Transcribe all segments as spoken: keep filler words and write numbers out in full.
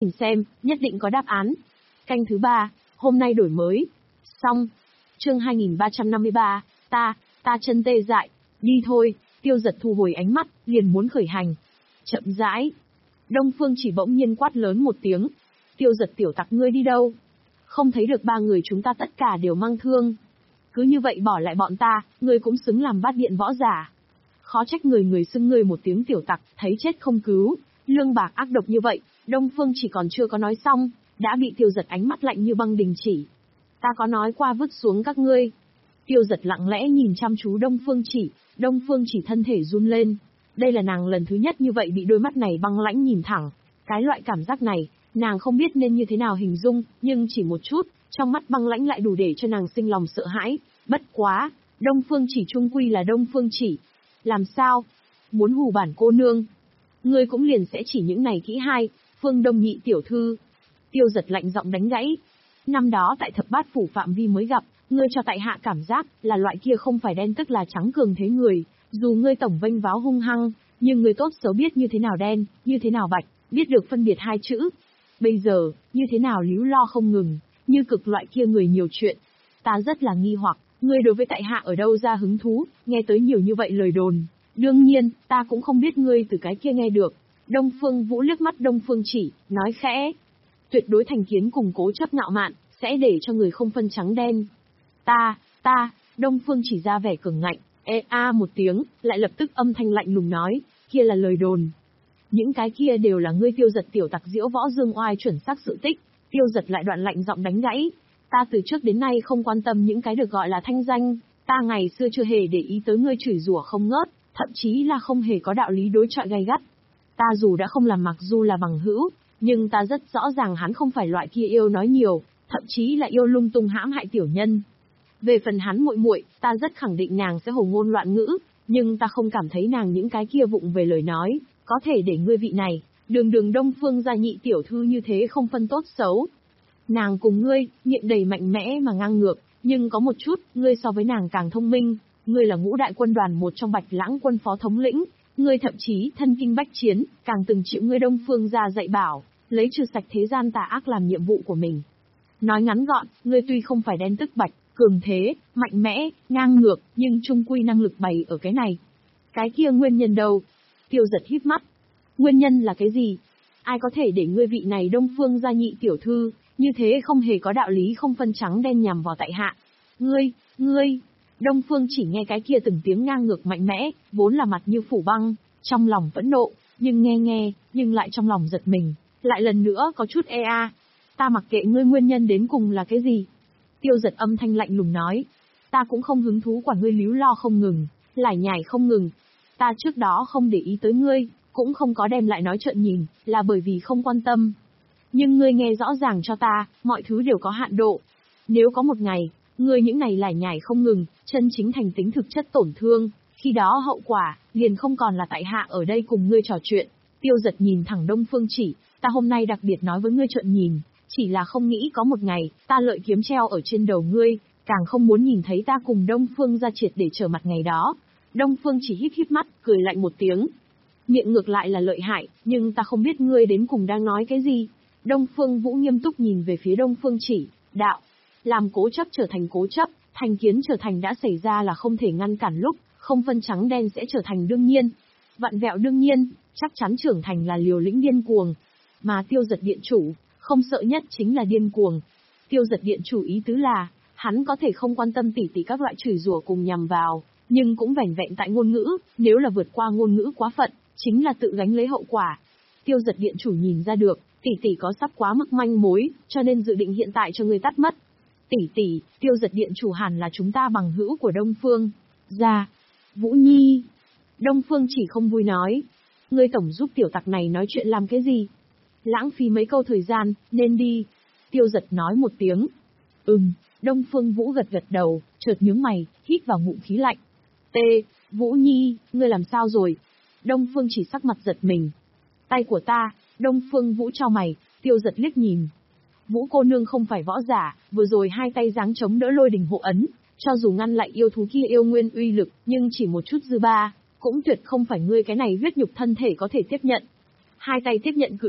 Nhìn xem, nhất định có đáp án. Canh thứ ba, hôm nay đổi mới. Xong. Chương hai nghìn ba trăm năm mươi ba, ta, ta chân tê dại. Đi thôi, Tiêu Giật thu hồi ánh mắt, liền muốn khởi hành. Chậm rãi. Đông Phương Chỉ bỗng nhiên quát lớn một tiếng. Tiêu Giật tiểu tặc ngươi đi đâu? Không thấy được ba người chúng ta tất cả đều mang thương. Cứ như vậy bỏ lại bọn ta, ngươi cũng xứng làm bát điện võ giả. Khó trách người người xưng ngươi một tiếng tiểu tặc, thấy chết không cứu. Lương bạc ác độc như vậy, Đông Phương Chỉ còn chưa có nói xong, đã bị Tiêu Giật ánh mắt lạnh như băng đình chỉ. Ta có nói qua vứt xuống các ngươi. Tiêu Giật lặng lẽ nhìn chăm chú Đông Phương Chỉ, Đông Phương Chỉ thân thể run lên. Đây là nàng lần thứ nhất như vậy bị đôi mắt này băng lãnh nhìn thẳng. Cái loại cảm giác này, nàng không biết nên như thế nào hình dung, nhưng chỉ một chút, trong mắt băng lãnh lại đủ để cho nàng sinh lòng sợ hãi. Bất quá, Đông Phương Chỉ chung quy là Đông Phương Chỉ. Làm sao? Muốn hù bản cô nương? Ngươi cũng liền sẽ chỉ những này kỹ hai, Phương Đông nhị tiểu thư. Tiêu Giật lạnh giọng đánh gãy. Năm đó tại thập bát phủ phạm vi mới gặp, ngươi cho tại hạ cảm giác là loại kia không phải đen tức là trắng cường thế người. Dù ngươi tổng vênh váo hung hăng, nhưng ngươi tốt xấu biết như thế nào đen, như thế nào bạch, biết được phân biệt hai chữ. Bây giờ, như thế nào líu lo không ngừng, như cực loại kia người nhiều chuyện. Ta rất là nghi hoặc, ngươi đối với tại hạ ở đâu ra hứng thú, nghe tới nhiều như vậy lời đồn. Đương nhiên, ta cũng không biết ngươi từ cái kia nghe được. Đông Phương Vũ liếc mắt Đông Phương Chỉ, nói khẽ. Tuyệt đối thành kiến cùng cố chấp ngạo mạn, sẽ để cho người không phân trắng đen. Ta, ta, Đông Phương Chỉ ra vẻ cường ngạnh, e a một tiếng, lại lập tức âm thanh lạnh lùng nói, kia là lời đồn. Những cái kia đều là ngươi Tiêu Giật tiểu tặc diễu võ dương oai chuẩn xác sự tích. Tiêu Giật lại đoạn lạnh giọng đánh gãy. Ta từ trước đến nay không quan tâm những cái được gọi là thanh danh, ta ngày xưa chưa hề để ý tới ngươi chửi rủa không ngớt, thậm chí là không hề có đạo lý đối chọi gay gắt. Ta dù đã không làm Mặc Du là bằng hữu, nhưng ta rất rõ ràng hắn không phải loại kia yêu nói nhiều, thậm chí là yêu lung tung hãm hại tiểu nhân. Về phần hắn muội muội, ta rất khẳng định nàng sẽ hồ ngôn loạn ngữ, nhưng ta không cảm thấy nàng những cái kia vụng về lời nói, có thể để ngươi vị này, đường đường Đông Phương gia nhị tiểu thư như thế không phân tốt xấu. Nàng cùng ngươi, miệng đầy mạnh mẽ mà ngang ngược, nhưng có một chút, ngươi so với nàng càng thông minh, ngươi là ngũ đại quân đoàn một trong Bạch Lãng quân phó thống lĩnh, ngươi thậm chí thân kinh bách chiến, càng từng chịu ngươi Đông Phương gia dạy bảo, lấy trừ sạch thế gian tà ác làm nhiệm vụ của mình. Nói ngắn gọn, ngươi tuy không phải đen tức bạch, cường thế, mạnh mẽ, ngang ngược, nhưng chung quy năng lực bày ở cái này. Cái kia nguyên nhân đâu? Tiêu Giật híp mắt. Nguyên nhân là cái gì? Ai có thể để ngươi vị này Đông Phương gia nhị tiểu thư, như thế không hề có đạo lý không phân trắng đen nhằm vào tại hạ. Ngươi, ngươi, Đông Phương Chỉ nghe cái kia từng tiếng ngang ngược mạnh mẽ, vốn là mặt như phủ băng, trong lòng phẫn nộ, nhưng nghe nghe, nhưng lại trong lòng giật mình, lại lần nữa có chút e a. Ta mặc kệ ngươi nguyên nhân đến cùng là cái gì. Tiêu Giật âm thanh lạnh lùng nói. Ta cũng không hứng thú quả ngươi líu lo không ngừng, lải nhải không ngừng. Ta trước đó không để ý tới ngươi, cũng không có đem lại nói trợn nhìn, là bởi vì không quan tâm. Nhưng ngươi nghe rõ ràng cho ta, mọi thứ đều có hạn độ. Nếu có một ngày, ngươi những này lải nhải không ngừng, chân chính thành tính thực chất tổn thương, khi đó hậu quả, liền không còn là tại hạ ở đây cùng ngươi trò chuyện. Tiêu Giật nhìn thẳng Đông Phương Chỉ, ta hôm nay đặc biệt nói với ngươi trợn nhìn, chỉ là không nghĩ có một ngày, ta lợi kiếm treo ở trên đầu ngươi, càng không muốn nhìn thấy ta cùng Đông Phương ra triệt để trở mặt ngày đó. Đông Phương Chỉ híp híp mắt, cười lạnh một tiếng. Miệng ngược lại là lợi hại, nhưng ta không biết ngươi đến cùng đang nói cái gì. Đông Phương Vũ nghiêm túc nhìn về phía Đông Phương Chỉ, đạo. Làm cố chấp trở thành cố chấp, thành kiến trở thành đã xảy ra là không thể ngăn cản lúc, không phân trắng đen sẽ trở thành đương nhiên. Vặn vẹo đương nhiên, chắc chắn trưởng thành là liều lĩnh điên cuồng. Mà Tiêu Giật điện chủ, không sợ nhất chính là điên cuồng. Tiêu Giật điện chủ ý tứ là, hắn có thể không quan tâm tỉ tỉ các loại chửi rủa cùng nhằm vào, nhưng cũng vẻn vẹn tại ngôn ngữ, nếu là vượt qua ngôn ngữ quá phận, chính là tự gánh lấy hậu quả. Tiêu Giật điện chủ nhìn ra được, tỷ tỷ có sắp quá mức manh mối, cho nên dự định hiện tại cho người tắt mất. Tỷ tỷ, Tiêu Giật điện chủ hẳn là chúng ta bằng hữu của Đông Phương. Ra. Vũ Nhi. Đông Phương Chỉ không vui nói. Ngươi tổng giúp tiểu tặc này nói chuyện làm cái gì? Lãng phí mấy câu thời gian, nên đi. Tiêu Giật nói một tiếng. Ừm, Đông Phương Vũ gật gật đầu, chợt nhướng mày, hít vào ngụm khí lạnh. T, Vũ Nhi, ngươi làm sao rồi? Đông Phương Chỉ sắc mặt giật mình. Tay của ta, Đông Phương Vũ cho mày, Tiêu Giật liếc nhìn. Vũ cô nương không phải võ giả, vừa rồi hai tay giáng chống đỡ lôi đình hộ ấn, cho dù ngăn lại yêu thú kia yêu nguyên uy lực, nhưng chỉ một chút dư ba, cũng tuyệt không phải ngươi cái này huyết nhục thân thể có thể tiếp nhận. Hai tay tiếp nhận cự lực,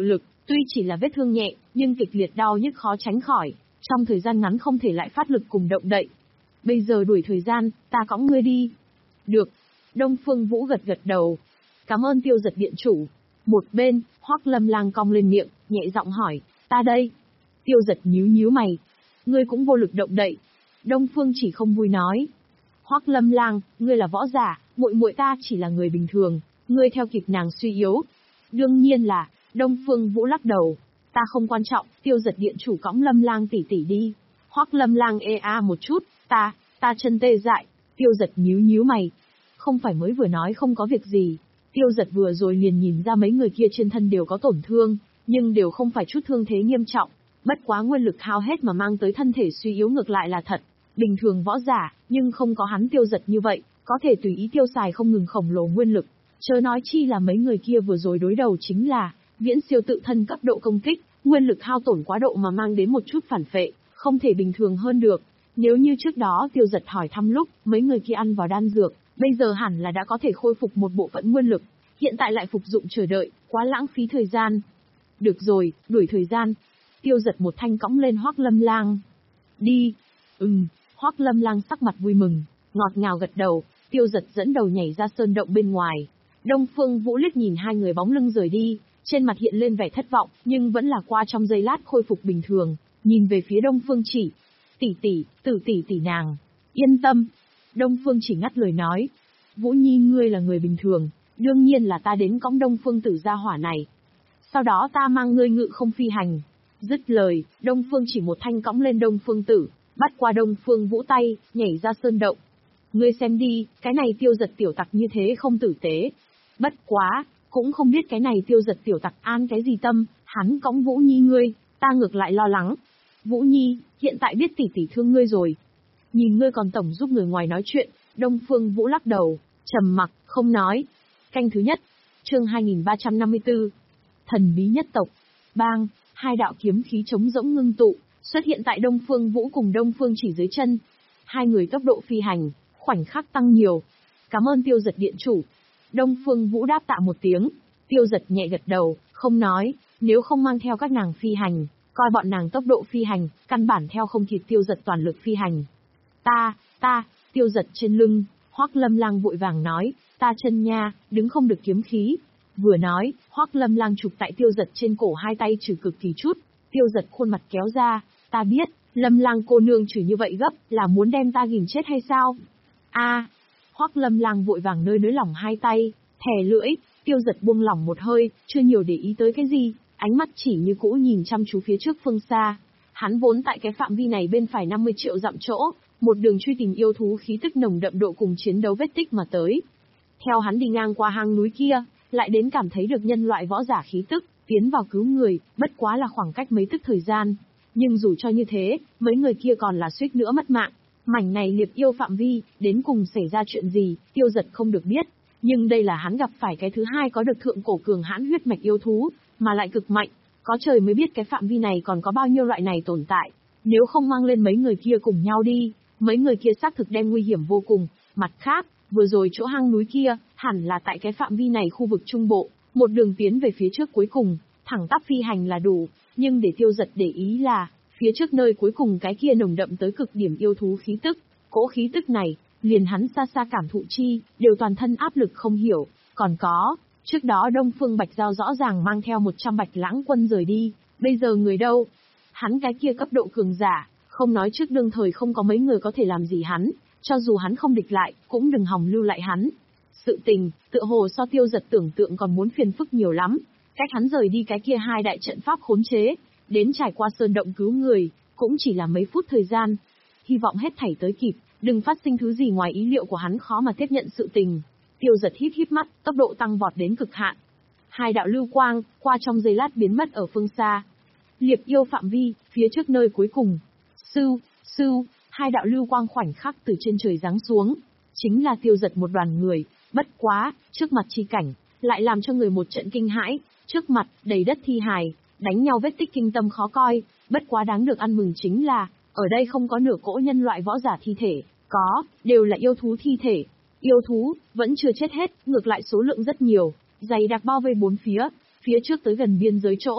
Tuy chỉ là vết thương nhẹ, nhưng kịch liệt đau nhức khó tránh khỏi, trong thời gian ngắn không thể lại phát lực cùng động đậy. Bây giờ đuổi thời gian, ta cõng ngươi đi. Được. Đông Phương Vũ gật gật đầu. Cảm ơn Tiêu Giật điện chủ. Một bên, Hoắc Lâm Lang cong lên miệng, nhẹ giọng hỏi, ta đây. Tiêu Giật nhíu nhíu mày. Ngươi cũng vô lực động đậy. Đông Phương chỉ không vui nói. Hoắc Lâm Lang, ngươi là võ giả, muội muội ta chỉ là người bình thường, ngươi theo kịp nàng suy yếu. Đương nhiên là, Đông Phương Vũ lắc đầu. Ta không quan trọng, Tiêu Giật điện chủ cõng Lâm Lang tỷ tỷ đi. Hoắc Lâm Lang ê a một chút, ta, ta chân tê dại. Tiêu Giật nhíu nhíu mày. Không phải mới vừa nói không có việc gì. Tiêu Giật vừa rồi liền nhìn ra mấy người kia trên thân đều có tổn thương, nhưng đều không phải chút thương thế nghiêm trọng. Bất quá nguyên lực hao hết mà mang tới thân thể suy yếu ngược lại là thật. Bình thường võ giả, nhưng không có hắn Tiêu Giật như vậy, có thể tùy ý tiêu xài không ngừng khổng lồ nguyên lực. Chớ nói chi là mấy người kia vừa rồi đối đầu chính là viễn siêu tự thân cấp độ công kích, nguyên lực hao tổn quá độ mà mang đến một chút phản phệ, không thể bình thường hơn được. Nếu như trước đó Tiêu Giật hỏi thăm lúc, mấy người kia ăn vào đan dược, bây giờ hẳn là đã có thể khôi phục một bộ phận nguyên lực, hiện tại lại phục dụng chờ đợi, quá lãng phí thời gian. Được rồi, đuổi thời gian. Tiêu Giật một thanh cõng lên Hoắc Lâm Lang. Đi. Ừm, Hoắc Lâm Lang sắc mặt vui mừng, ngọt ngào gật đầu. Tiêu Giật dẫn đầu nhảy ra sơn động bên ngoài. Đông Phương Vũ liếc nhìn hai người bóng lưng rời đi, trên mặt hiện lên vẻ thất vọng, nhưng vẫn là qua trong giây lát khôi phục bình thường, nhìn về phía Đông Phương Chỉ. Tỷ tỷ, tử tỷ tỷ nàng. Yên tâm. Đông Phương Chỉ ngắt lời nói. Vũ Nhi ngươi là người bình thường, đương nhiên là ta đến cõng Đông Phương Tử gia hỏa này. Sau đó ta mang ngươi ngự không phi hành. Dứt lời, Đông Phương Chỉ một thanh cõng lên Đông Phương Tử, bắt qua Đông Phương Vũ tay, nhảy ra sơn động. Ngươi xem đi, cái này Tiêu Giật tiểu tặc như thế không tử tế. Bất quá, cũng không biết cái này Tiêu Giật tiểu tặc an cái gì tâm, hắn cõng Vũ Nhi ngươi, ta ngược lại lo lắng. Vũ Nhi, hiện tại biết tỷ tỷ thương ngươi rồi. Nhìn ngươi còn tổng giúp người ngoài nói chuyện, Đông Phương Vũ lắc đầu, trầm mặc, không nói. Canh thứ nhất, chương hai nghìn ba trăm năm mươi tư. Thần bí nhất tộc. Bang, hai đạo kiếm khí trống rỗng ngưng tụ, xuất hiện tại Đông Phương Vũ cùng Đông Phương Chỉ dưới chân. Hai người tốc độ phi hành, khoảnh khắc tăng nhiều. Cảm ơn Tiêu Giật điện chủ. Đông Phương Vũ đáp tạ một tiếng, Tiêu Giật nhẹ gật đầu, không nói, nếu không mang theo các nàng phi hành, coi bọn nàng tốc độ phi hành, căn bản theo không kịp Tiêu Giật toàn lực phi hành. Ta, ta, Tiêu Giật trên lưng, Hoắc Lâm Lang vội vàng nói, ta chân nha, đứng không được kiếm khí. Vừa nói, Hoắc Lâm Lang chụp tại Tiêu Giật trên cổ hai tay trừ cực kỳ chút, Tiêu Giật khuôn mặt kéo ra, ta biết, Lâm Lang cô nương chửi như vậy gấp, là muốn đem ta ghìm chết hay sao? A, Hoắc Lâm Lang vội vàng nơi nới lỏng hai tay, thè lưỡi, Tiêu Giật buông lỏng một hơi, chưa nhiều để ý tới cái gì, ánh mắt chỉ như cũ nhìn chăm chú phía trước phương xa. Hắn vốn tại cái phạm vi này bên phải năm mươi triệu dặm chỗ, một đường truy tìm yêu thú khí tức nồng đậm độ cùng chiến đấu vết tích mà tới. Theo hắn đi ngang qua hang núi kia, lại đến cảm thấy được nhân loại võ giả khí tức, tiến vào cứu người, bất quá là khoảng cách mấy tức thời gian. Nhưng dù cho như thế, mấy người kia còn là suýt nữa mất mạng. Mảnh này liệp yêu phạm vi, đến cùng xảy ra chuyện gì, Tiêu Giật không được biết. Nhưng đây là hắn gặp phải cái thứ hai có được thượng cổ cường hãn huyết mạch yêu thú, mà lại cực mạnh. Có trời mới biết cái phạm vi này còn có bao nhiêu loại này tồn tại. Nếu không mang lên mấy người kia cùng nhau đi, mấy người kia xác thực đem nguy hiểm vô cùng. Mặt khác, vừa rồi chỗ hang núi kia, hẳn là tại cái phạm vi này khu vực trung bộ, một đường tiến về phía trước cuối cùng, thẳng tắp phi hành là đủ. Nhưng để Tiêu Giật để ý là, phía trước nơi cuối cùng cái kia nồng đậm tới cực điểm yêu thú khí tức, cỗ khí tức này, liền hắn xa xa cảm thụ chi, đều toàn thân áp lực không hiểu. Còn có, trước đó Đông Phương Bạch Giao rõ ràng mang theo một trăm bạch lãng quân rời đi, bây giờ người đâu? Hắn cái kia cấp độ cường giả, không nói trước đương thời không có mấy người có thể làm gì hắn, cho dù hắn không địch lại, cũng đừng hòng lưu lại hắn. Sự tình, tựa hồ so Tiêu Giật tưởng tượng còn muốn phiền phức nhiều lắm, cách hắn rời đi cái kia hai đại trận pháp khốn chế, đến trải qua sơn động cứu người, cũng chỉ là mấy phút thời gian. Hy vọng hết thảy tới kịp, đừng phát sinh thứ gì ngoài ý liệu của hắn khó mà tiếp nhận sự tình. Tiêu Giật híp híp mắt, tốc độ tăng vọt đến cực hạn. Hai đạo lưu quang, qua trong giây lát biến mất ở phương xa. Liệp yêu phạm vi, phía trước nơi cuối cùng. Sưu, sưu, hai đạo lưu quang khoảnh khắc từ trên trời giáng xuống. Chính là Tiêu Giật một đoàn người, bất quá, trước mặt chi cảnh, lại làm cho người một trận kinh hãi. Trước mặt, đầy đất thi hài, đánh nhau vết tích kinh tâm khó coi. Bất quá đáng được ăn mừng chính là, ở đây không có nửa cỗ nhân loại võ giả thi thể, có, đều là yêu thú thi thể. Yêu thú, vẫn chưa chết hết, ngược lại số lượng rất nhiều, dày đặc bao vây bốn phía, phía trước tới gần biên giới chỗ,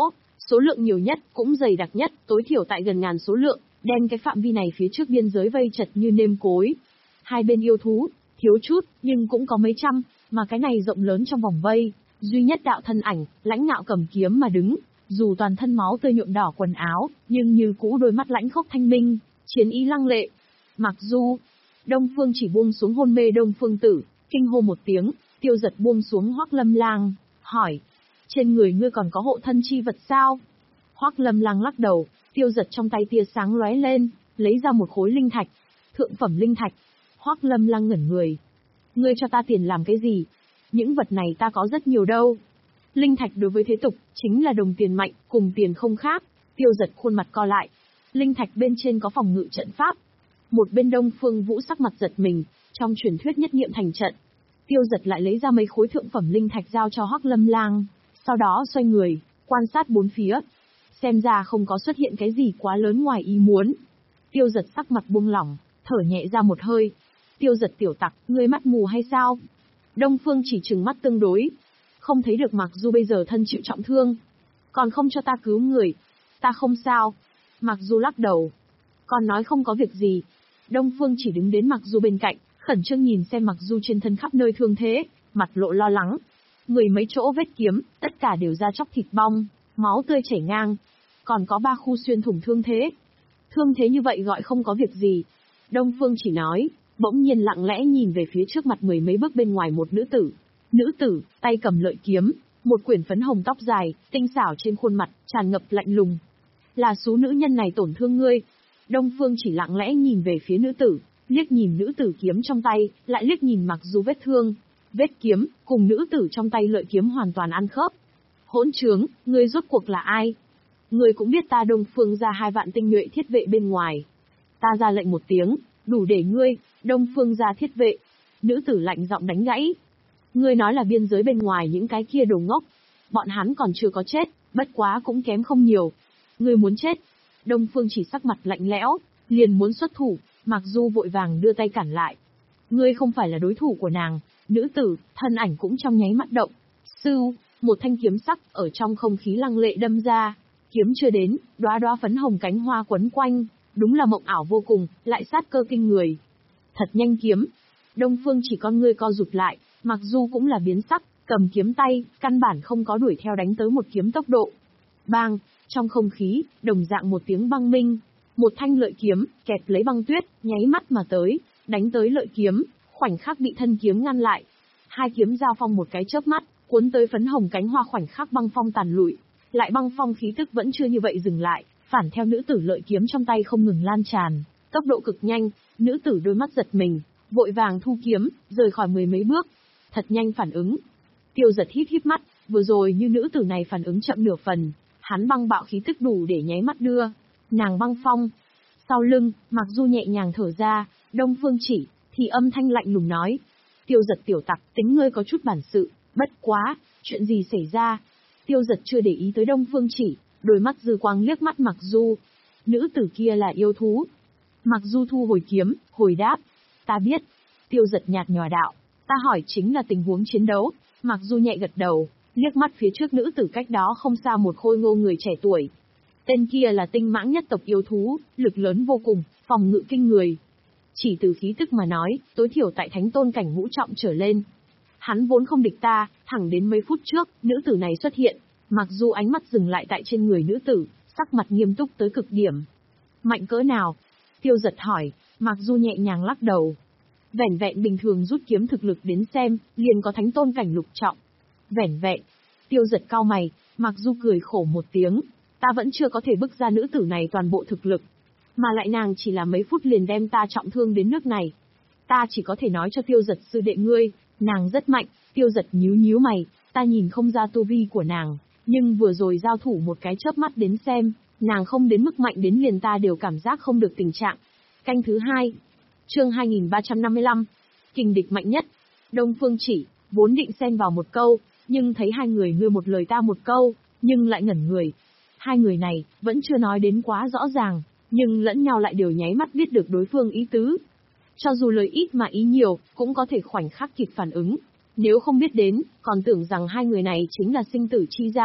Số lượng nhiều nhất, cũng dày đặc nhất, tối thiểu tại gần ngàn số lượng, đem cái phạm vi này phía trước biên giới vây chật như nêm cối. Hai bên yêu thú, thiếu chút, nhưng cũng có mấy trăm, mà cái này rộng lớn trong vòng vây, duy nhất đạo thân ảnh, lãnh ngạo cầm kiếm mà đứng, dù toàn thân máu tươi nhuộm đỏ quần áo, nhưng như cũ đôi mắt lãnh khốc thanh minh, chiến ý lăng lệ. Mặc dù, Đông Phương chỉ buông xuống hôn mê Đông Phương Tử, kinh hô một tiếng, Tiêu Giật buông xuống Hoắc Lâm Lang, hỏi: trên người ngươi còn có hộ thân chi vật sao? Hoắc Lâm Lang lắc đầu, Tiêu Giật trong tay tia sáng lóe lên, lấy ra một khối linh thạch, thượng phẩm linh thạch. Hoắc Lâm Lang ngẩn người. Ngươi cho ta tiền làm cái gì? Những vật này ta có rất nhiều đâu. Linh thạch đối với thế tục, chính là đồng tiền mạnh, cùng tiền không khác. Tiêu Giật khuôn mặt co lại. Linh thạch bên trên có phòng ngự trận pháp. Một bên Đông Phương Vũ sắc mặt giật mình, trong truyền thuyết nhất nghiệm thành trận. Tiêu Giật lại lấy ra mấy khối thượng phẩm linh thạch giao cho Hoắc Lâm Lang, sau đó xoay người, quan sát bốn phía. Xem ra không có xuất hiện cái gì quá lớn ngoài ý muốn. Tiêu Giật sắc mặt buông lỏng, thở nhẹ ra một hơi. Tiêu Giật tiểu tặc, ngươi mắt mù hay sao? Đông Phương chỉ trừng mắt tương đối. Không thấy được Mặc Du bây giờ thân chịu trọng thương. Còn không cho ta cứu người. Ta không sao. Mặc Du lắc đầu. Còn nói không có việc gì. Đông Phương chỉ đứng đến Mặc Du bên cạnh, khẩn trương nhìn xem Mặc Du trên thân khắp nơi thương thế, mặt lộ lo lắng. Người mấy chỗ vết kiếm, tất cả đều da chóc thịt bong, máu tươi chảy ngang. Còn có ba khu xuyên thủng thương thế. Thương thế như vậy gọi không có việc gì. Đông Phương chỉ nói, bỗng nhiên lặng lẽ nhìn về phía trước mặt mười mấy bước bên ngoài một nữ tử. Nữ tử, tay cầm lợi kiếm, một quyển phấn hồng tóc dài, tinh xảo trên khuôn mặt, tràn ngập lạnh lùng. Là số nữ nhân này tổn thương ngươi. Đông Phương chỉ lặng lẽ nhìn về phía nữ tử, liếc nhìn nữ tử kiếm trong tay, lại liếc nhìn Mặc Du vết thương. Vết kiếm, cùng nữ tử trong tay lợi kiếm hoàn toàn ăn khớp. Hỗn trướng, ngươi rốt cuộc là ai? Ngươi cũng biết ta Đông Phương ra hai vạn tinh nhuệ thiết vệ bên ngoài. Ta ra lệnh một tiếng, đủ để ngươi, Đông Phương ra thiết vệ. Nữ tử lạnh giọng đánh gãy. Ngươi nói là biên giới bên ngoài những cái kia đồ ngốc. Bọn hắn còn chưa có chết, bất quá cũng kém không nhiều. Ngươi muốn chết. Đông Phương chỉ sắc mặt lạnh lẽo, liền muốn xuất thủ, Mặc Du vội vàng đưa tay cản lại. Ngươi không phải là đối thủ của nàng. Nữ tử, thân ảnh cũng trong nháy mắt động. Sưu, một thanh kiếm sắc ở trong không khí lăng lệ đâm ra. Kiếm chưa đến, đóa đóa phấn hồng cánh hoa quấn quanh, đúng là mộng ảo vô cùng, lại sát cơ kinh người. Thật nhanh kiếm. Đông Phương chỉ con ngươi co rụt lại, Mặc Du cũng là biến sắc, cầm kiếm tay, căn bản không có đuổi theo đánh tới một kiếm tốc độ. Bang, trong không khí, đồng dạng một tiếng băng minh, một thanh lợi kiếm, kẹp lấy băng tuyết, nháy mắt mà tới, đánh tới lợi kiếm, khoảnh khắc bị thân kiếm ngăn lại. Hai kiếm giao phong một cái chớp mắt, cuốn tới phấn hồng cánh hoa khoảnh khắc băng phong tàn lụi. Lại băng phong khí tức vẫn chưa như vậy dừng lại, phản theo nữ tử lợi kiếm trong tay không ngừng lan tràn, tốc độ cực nhanh, nữ tử đôi mắt giật mình, vội vàng thu kiếm, rời khỏi mười mấy bước. Thật nhanh phản ứng. Tiêu Giật híp híp mắt, vừa rồi như nữ tử này phản ứng chậm nửa phần, hắn băng bạo khí tức đủ để nháy mắt đưa nàng băng phong. Sau lưng, Mặc Du nhẹ nhàng thở ra, Đông Phương chỉ thì âm thanh lạnh lùng nói: Tiêu Giật tiểu tặc, tính ngươi có chút bản sự, bất quá, chuyện gì xảy ra? Tiêu Giật chưa để ý tới Đông Phương chỉ, đôi mắt dư quang liếc mắt Mặc Du. Nữ tử kia là yêu thú. Mặc Du thu hồi kiếm, hồi đáp: ta biết. Tiêu Giật nhạt nhòa đạo: ta hỏi chính là tình huống chiến đấu. Mặc Du nhẹ gật đầu, liếc mắt phía trước nữ tử cách đó không xa một khôi ngô người trẻ tuổi. Tên kia là tinh mãng nhất tộc yêu thú, lực lớn vô cùng, phòng ngự kinh người. Chỉ từ khí tức mà nói, tối thiểu tại thánh tôn cảnh ngũ trọng trở lên. Hắn vốn không địch ta, thẳng đến mấy phút trước, nữ tử này xuất hiện. Mặc dù ánh mắt dừng lại tại trên người nữ tử, sắc mặt nghiêm túc tới cực điểm. Mạnh cỡ nào? Tiêu Giật hỏi, Mặc dù nhẹ nhàng lắc đầu. Vẻn vẹn bình thường rút kiếm thực lực đến xem, liền có thánh tôn cảnh lục trọng. Vẻn vẹn. Tiêu Giật cau mày, Mặc dù cười khổ một tiếng. Ta vẫn chưa có thể bức ra nữ tử này toàn bộ thực lực. Mà lại nàng chỉ là mấy phút liền đem ta trọng thương đến nước này. Ta chỉ có thể nói cho Tiêu Giật sư đệ ngươi, nàng rất mạnh. Tiêu Giật nhíu nhíu mày, ta nhìn không ra tu vi của nàng, nhưng vừa rồi giao thủ một cái chớp mắt đến xem, nàng không đến mức mạnh đến liền ta đều cảm giác không được tình trạng. Canh thứ hai, chương hai nghìn ba trăm năm mươi lăm, kình địch mạnh nhất. Đông Phương chỉ, vốn định xen vào một câu, nhưng thấy hai người ngươi một lời ta một câu, nhưng lại ngẩn người. Hai người này, vẫn chưa nói đến quá rõ ràng, nhưng lẫn nhau lại đều nháy mắt biết được đối phương ý tứ. Cho dù lời ít mà ý nhiều, cũng có thể khoảnh khắc kịp phản ứng. Nếu không biết đến, còn tưởng rằng hai người này chính là sinh tử chi giao,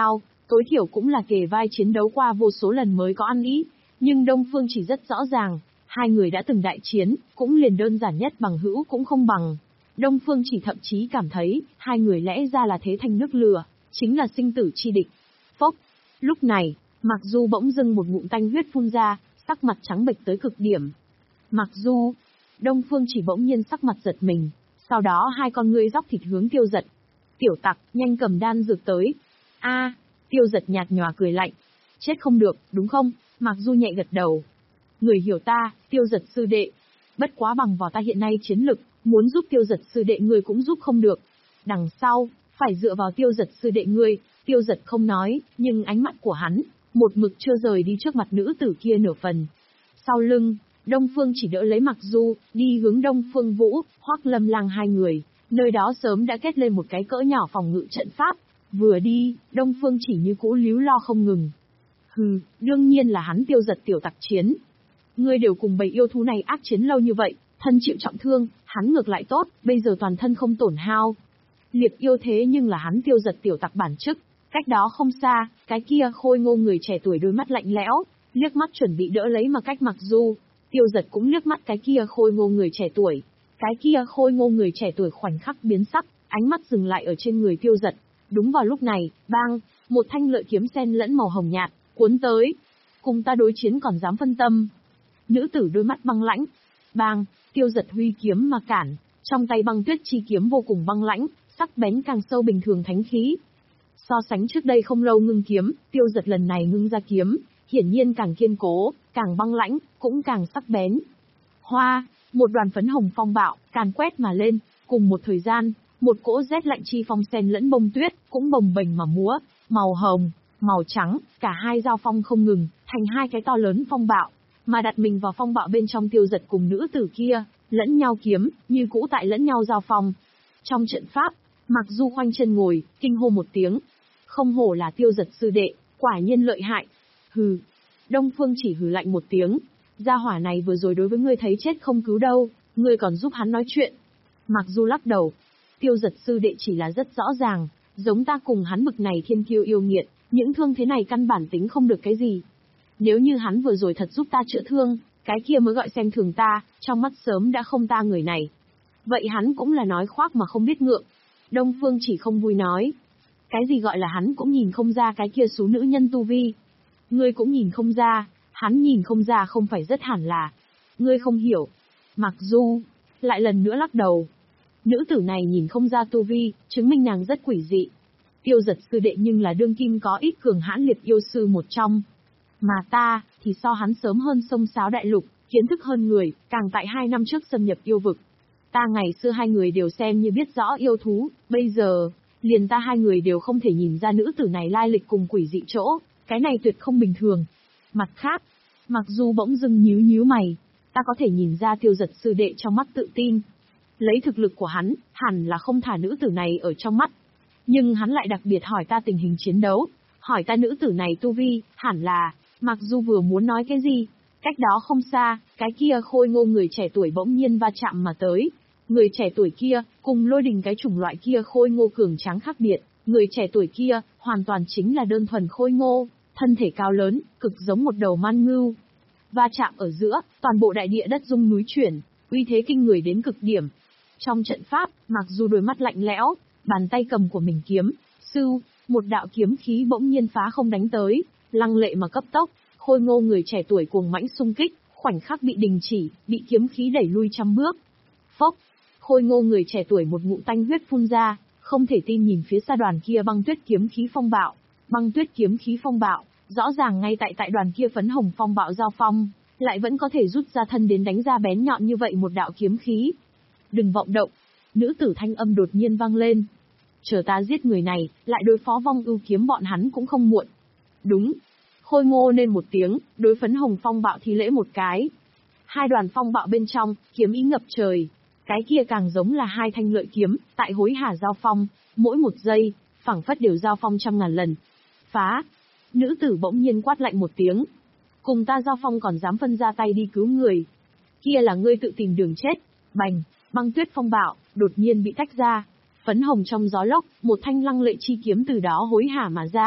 tối thiểu cũng là kề vai chiến đấu qua vô số lần mới có ăn ý, nhưng Đông Phương Chỉ rất rõ ràng, hai người đã từng đại chiến, cũng liền đơn giản nhất bằng hữu cũng không bằng. Đông Phương Chỉ thậm chí cảm thấy, hai người lẽ ra là thế thành nước lửa, chính là sinh tử chi địch. Phốc! Lúc này, Mạc Du bỗng dưng một ngụm tanh huyết phun ra, sắc mặt trắng bệch tới cực điểm. Mạc Du! Đông Phương Chỉ bỗng nhiên sắc mặt giật mình, sau đó hai con ngươi dóc thịt hướng Tiêu Giật. Tiểu tặc, nhanh cầm đan dược tới. A! Tiêu Giật nhạt nhòa cười lạnh. Chết không được, đúng không? Mạc Du nhẹ gật đầu. Người hiểu ta, Tiêu Giật sư đệ. Bất quá bằng vào ta hiện nay chiến lực, muốn giúp Tiêu Giật sư đệ ngươi cũng giúp không được. Đằng sau, phải dựa vào Tiêu Giật sư đệ ngươi. Tiêu Giật không nói, nhưng ánh mắt của hắn, một mực chưa rời đi trước mặt nữ tử kia nửa phần. Sau lưng, Đông Phương Chỉ đỡ lấy Mạc Du, đi hướng Đông Phương Vũ, Hoắc Lâm Lang hai người. Nơi đó sớm đã kết lên một cái cỡ nhỏ phòng ngự trận pháp. Vừa đi, Đông Phương Chỉ như cũ líu lo không ngừng. Hừ, đương nhiên là hắn Tiêu Giật tiểu tặc chiến. Ngươi đều cùng bầy yêu thú này ác chiến lâu như vậy, thân chịu trọng thương, hắn ngược lại tốt, bây giờ toàn thân không tổn hao. Liệp yêu thế nhưng là hắn Tiêu Giật tiểu tặc bản chức. Cách đó không xa, cái kia khôi ngô người trẻ tuổi đôi mắt lạnh lẽo, liếc mắt chuẩn bị đỡ lấy mà cách Mạc Du. Tiêu Giật cũng liếc mắt cái kia khôi ngô người trẻ tuổi. Cái kia khôi ngô người trẻ tuổi khoảnh khắc biến sắc, ánh mắt dừng lại ở trên người Tiêu Giật. Đúng vào lúc này, bang, một thanh lợi kiếm sen lẫn màu hồng nhạt, cuốn tới. Cùng ta đối chiến còn dám phân tâm. Nữ tử đôi mắt băng lãnh. Bang, Tiêu Giật huy kiếm mà cản, trong tay băng tuyết chi kiếm vô cùng băng lãnh, sắc bén càng sâu bình thường thánh khí. So sánh trước đây không lâu ngưng kiếm, Tiêu Giật lần này ngưng ra kiếm, hiển nhiên càng kiên cố, càng băng lãnh, cũng càng sắc bén. Hoa, một đoàn phấn hồng phong bạo, càn quét mà lên, cùng một thời gian, một cỗ rét lạnh chi phong sen lẫn bông tuyết, cũng bồng bềnh mà múa, màu hồng, màu trắng, cả hai giao phong không ngừng, thành hai cái to lớn phong bạo, mà đặt mình vào phong bạo bên trong Tiêu Giật cùng nữ tử kia, lẫn nhau kiếm, như cũ tại lẫn nhau giao phong. Trong trận pháp, Mạc Du khoanh chân ngồi, kinh hô một tiếng. Không hổ là Tiêu Giật sư đệ, quả nhiên lợi hại. Hừ. Đông Phương Chỉ hừ lạnh một tiếng. Gia hỏa này vừa rồi đối với ngươi thấy chết không cứu đâu, ngươi còn giúp hắn nói chuyện. Mạc Du lắc đầu. Tiêu Giật sư đệ chỉ là rất rõ ràng, giống ta cùng hắn bực này thiên kiêu yêu nghiệt, những thương thế này căn bản tính không được cái gì. Nếu như hắn vừa rồi thật giúp ta chữa thương, cái kia mới gọi xem thường ta, trong mắt sớm đã không ta người này. Vậy hắn cũng là nói khoác mà không biết ngượng. Đông Phương Chỉ không vui nói. Cái gì gọi là hắn cũng nhìn không ra cái kia số nữ nhân tu vi. Ngươi cũng nhìn không ra, hắn nhìn không ra không phải rất hẳn là. Ngươi không hiểu. Mặc dù, lại lần nữa lắc đầu. Nữ tử này nhìn không ra tu vi, chứng minh nàng rất quỷ dị. Tiêu Giật sư đệ nhưng là đương kim có ít cường hãn liệt yêu sư một trong. Mà ta, thì so hắn sớm hơn sông Sáo Đại Lục, kiến thức hơn người, càng tại hai năm trước xâm nhập yêu vực. Ta ngày xưa hai người đều xem như biết rõ yêu thú, bây giờ, liền ta hai người đều không thể nhìn ra nữ tử này lai lịch cùng quỷ dị chỗ, cái này tuyệt không bình thường. Mặt khác, mặc dù bỗng dưng nhíu nhíu mày, ta có thể nhìn ra Tiêu Giật sư đệ trong mắt tự tin. Lấy thực lực của hắn, hẳn là không thả nữ tử này ở trong mắt. Nhưng hắn lại đặc biệt hỏi ta tình hình chiến đấu, hỏi ta nữ tử này tu vi, hẳn là, mặc dù vừa muốn nói cái gì, cách đó không xa, cái kia khôi ngô người trẻ tuổi bỗng nhiên va chạm mà tới. Người trẻ tuổi kia, cùng Lôi Đình cái chủng loại kia khôi ngô cường tráng khác biệt, người trẻ tuổi kia, hoàn toàn chính là đơn thuần khôi ngô, thân thể cao lớn, cực giống một đầu man ngưu. Va chạm ở giữa, toàn bộ đại địa đất rung núi chuyển, uy thế kinh người đến cực điểm. Trong trận pháp, mặc dù đôi mắt lạnh lẽo, bàn tay cầm của mình kiếm, sưu, một đạo kiếm khí bỗng nhiên phá không đánh tới, lăng lệ mà cấp tốc, khôi ngô người trẻ tuổi cuồng mãnh xung kích, khoảnh khắc bị đình chỉ, bị kiếm khí đẩy lui trăm bước. Phốc, khôi ngô người trẻ tuổi một ngụm tanh huyết phun ra, không thể tin nhìn phía xa đoàn kia băng tuyết kiếm khí phong bạo, băng tuyết kiếm khí phong bạo, rõ ràng ngay tại tại đoàn kia phấn hồng phong bạo giao phong, lại vẫn có thể rút ra thân đến đánh ra bén nhọn như vậy một đạo kiếm khí. Đừng vọng động, nữ tử thanh âm đột nhiên vang lên. Chờ ta giết người này, lại đối phó vong ưu kiếm bọn hắn cũng không muộn. Đúng. Khôi ngô nên một tiếng, đối phấn hồng phong bạo thi lễ một cái. Hai đoàn phong bạo bên trong, kiếm ý ngập trời. Cái kia càng giống là hai thanh lợi kiếm, tại hối hả giao phong, mỗi một giây, phảng phất đều giao phong trăm ngàn lần. Phá! Nữ tử bỗng nhiên quát lạnh một tiếng. Cùng ta giao phong còn dám phân ra tay đi cứu người. Kia là ngươi tự tìm đường chết. Bành! Băng tuyết phong bạo, đột nhiên bị tách ra. Phấn hồng trong gió lốc, một thanh lăng lệ chi kiếm từ đó hối hả mà ra,